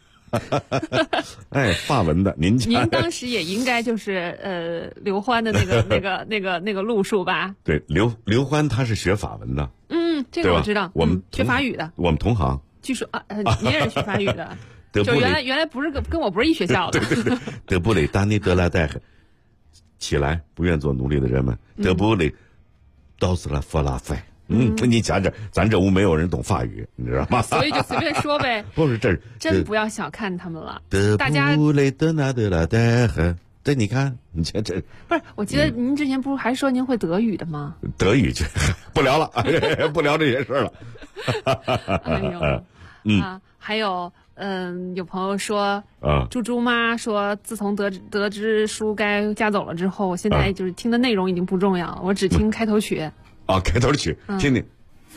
法文的，您当时也应该就是刘欢的那个路数吧？ 对，刘欢他是学法文的， 这个我知道， 我们学法语的， 我们同行。 据说您也是学法语的，就原来不是跟我不是一学校的。 对，德布雷达尼德拉代。起来，不愿做奴隶的人们，德布雷，都是了弗拉费。你讲咱这屋没有人懂法语，你知道吗？ 所以就随便说呗。 不是真不要小看他们了。 大家德布雷德纳德拉代和，对，你看，你这不是？我记得您之前不是还说您会德语的吗？ 德语就不聊了，不聊这些事了。 还有。有朋友说，猪猪妈说，自从得知书该嫁走了之后，现在就是听的内容已经不重要，我只听开头曲。 开头曲，听听。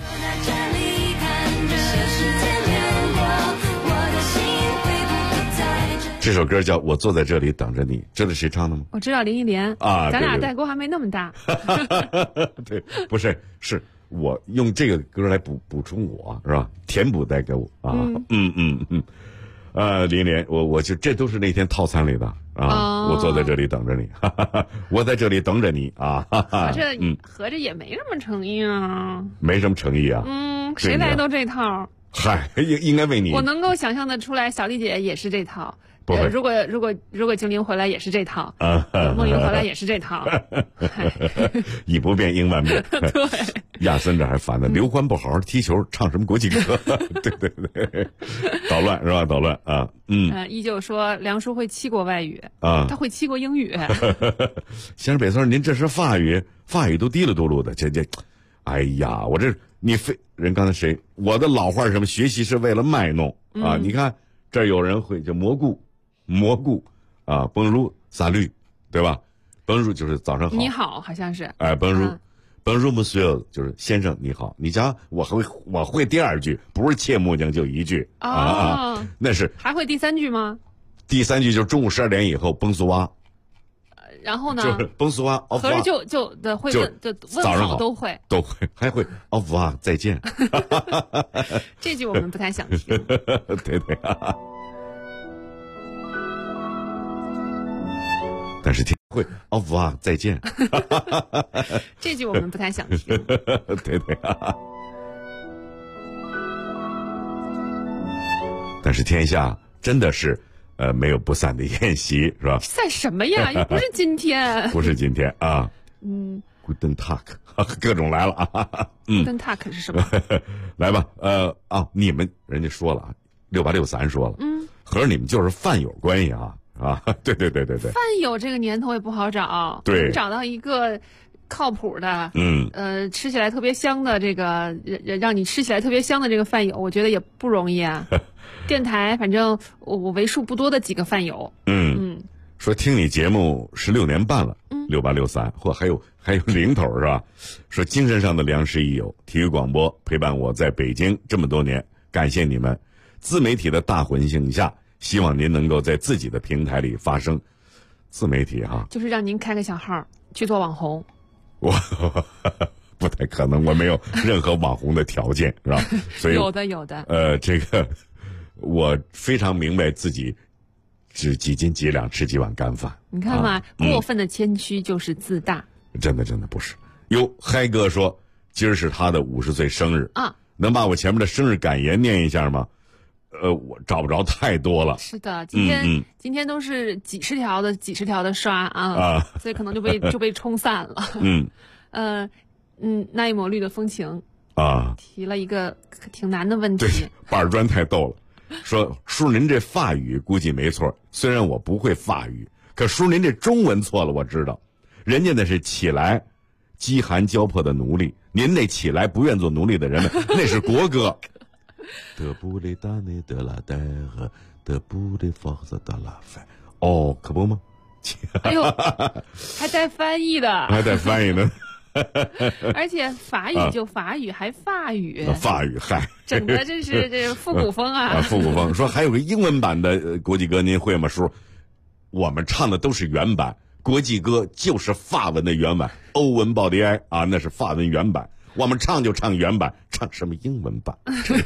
这首歌叫《我坐在这里等着你》，知道谁唱的吗？ 我知道林忆莲咱俩代沟还没那么大。 对，不是，是我用这个歌来补充我，是吧？填补代沟林忆莲，我就这都是那天套餐里的我坐在这里等着你，我在这里等着你合着也没什么诚意啊， 没什么诚意啊， 谁来都这套。 嗨，应该为你。 我能够想象的出来，小丽姐也是这套。如果精灵回来也是这套，梦莹回来也是这套。 以不变应万变。 对， 亚森这还烦呢。刘欢不好好踢球，唱什么国际歌？对，捣乱是吧？捣乱啊！ 依旧说梁叔会7国外语他会7国英语。 先生北村，您这是法语都滴了嘟噜的，这，哎呀，我这你人刚才谁？我的老话是什么？学习是为了卖弄你看这有人会叫蘑菇，bonjour salut， 对吧？bonjour就是早上好， 你好，好像是 bonjour monsieur 就是先生你好。你瞧，我会第2句，不是切木匠就1句那是还会第3句吗？ 第3句就是中午12点以后崩苏蛙。 然后呢？ 就是崩苏蛙， 合着就会问早上好都会， 还会au revoir再见。 这句我们不太想听。 对。但是听会 au revoir 再见。 这句我们不太想听。 对。 但是天下真的是没有不散的宴席，是吧？ 散什么呀？又不是今天。 不是今天啊。Guten Tag， 各种来了啊。 Guten Tag 是什么？ 来吧，你们人家说了啊，6863说了，合着你们就是饭友关系啊。对。 饭友这个年头也不好找， 对， 找到一个靠谱的，吃起来特别香的这个，让你吃起来特别香的这个饭友，我觉得也不容易啊。电台反正我为数不多的几个饭友， 说听你节目16年半了，6863，或还有零头是吧？说精神上的良师益友，体育广播陪伴我在北京这么多年，感谢你们。自媒体的大环境下，希望您能够在自己的平台里发声。自媒体哈，就是让您开个小号去做网红。 我不太可能，我没有任何网红的条件，是吧？所以有的。 这个我非常明白自己只几斤几两吃几碗干饭。 你看嘛，过分的谦虚就是自大。 真的不是。嗨哥说今儿是他的50岁生日啊，能把我前面的生日感言念一下吗？我找不着太多了。 是的，今天都是几十条的刷啊，所以可能就被冲散了。那一抹绿的风情啊，提了一个挺难的问题。 对，板砖太逗了。说叔您这法语估计没错，虽然我不会法语，可叔您这中文错了，我知道。人家那是起来饥寒交迫的奴隶，您那起来不愿做奴隶的人们，那是国歌。哦，可不吗？ 哎呦，还带翻译的，而且法语就法语，还法语， 嗨， 整个这复古风啊！ 复古风。说还有个英文版的国际歌，您会吗？叔，我们唱的都是原版，国际歌就是法文的原版，欧文报迪埃啊，那是法文原版。我们唱就唱原版，唱什么英文版？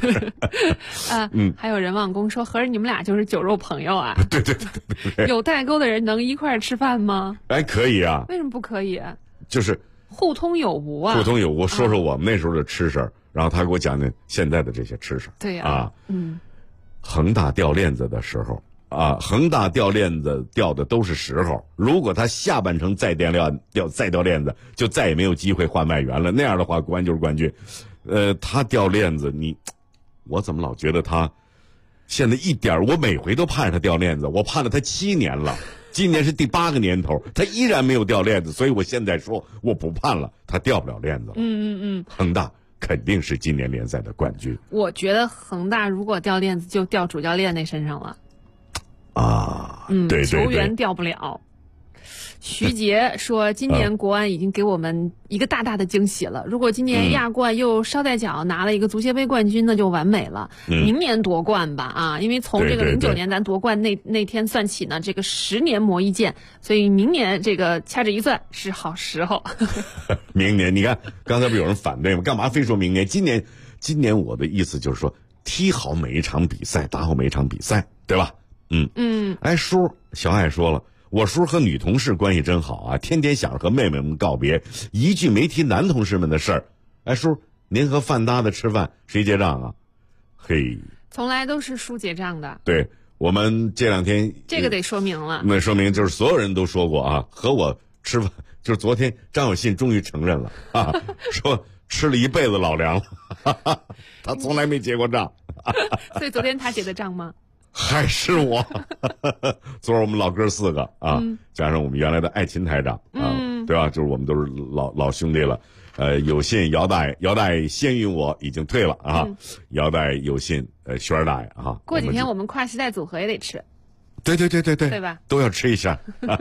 还有人忘公说，合着你们俩就是酒肉朋友啊？ 对。 有代沟的人能一块儿吃饭吗？ 哎，可以啊。 为什么不可以？ 就是互通有无啊。 互通有无，说说我们那时候的吃食，然后他给我讲讲现在的这些吃食。 对呀。 恒大掉链子的时候啊，恒大掉链子掉的都是时候。如果他下半程再掉链子，就再也没有机会换外援了。那样的话，冠就是冠军。他掉链子，我怎么老觉得他现在一点？我每回都盼着他掉链子，我盼了他7年了，今年是第8个年头，他依然没有掉链子，所以我现在说我不盼了，他掉不了链子了。恒大肯定是今年联赛的冠军。 我觉得恒大如果掉链子，就掉主教练那身上了。 对， 球员掉不了。徐杰说，今年国安已经给我们一个大大的惊喜了。如果今年亚冠又捎带脚拿了一个足协杯冠军，那就完美了。明年夺冠吧啊，因为从这个09年咱夺冠那天算起呢，这个10年磨一剑，所以明年这个掐指一算是好时候。 明年你看刚才不有人反对吗？干嘛非说明年？今年我的意思就是说，踢好每一场比赛，打好每一场比赛，对吧？哎，叔，小爱说了，我叔和女同事关系真好啊，天天想着和妹妹们告别，一句没提男同事们的事儿。哎，叔，您和饭搭子吃饭谁结账啊？嘿， 从来都是叔结账的。 对，我们这2天这个得说明了， 那说明就是所有人都说过啊，和我吃饭，就是昨天张有信终于承认了啊，说吃了一辈子老粮了，他从来没结过账。 所以昨天他结的账吗？ 还是我。昨儿我们老哥4个啊，加上我们原来的爱琴台长啊，对吧？就是我们都是老兄弟了。有信姚大爷先于我已经退了啊，姚大爷有信轩大爷啊。 过几天我们跨时代组合也得吃。 对， 对吧？ 都要吃一下。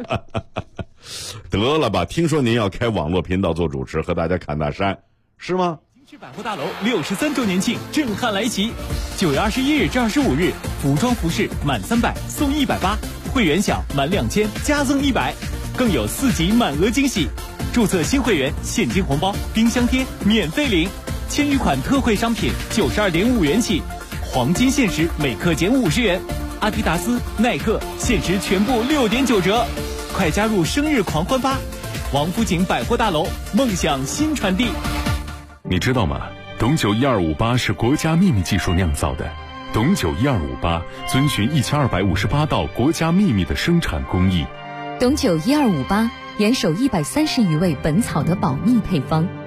得了吧，听说您要开网络频道做主持，和大家侃大山，是吗？ 京师百货大楼63周年庆震撼来袭，9月21日至25日，服装服饰满300送180，会员享满2000加赠100，更有4级满额惊喜。注册新会员现金红包、冰箱贴免费领，1000余款特惠商品92.5元起，黄金限时每克减50元，阿迪达斯、耐克限时全部6.9折，快加入生日狂欢吧！王府井百货大楼，梦想新传递。 你知道吗？董酒1258是国家秘密技术酿造的， 董酒1258遵循1258道国家秘密的生产工艺。 董酒1258严守130余味本草的保密配方。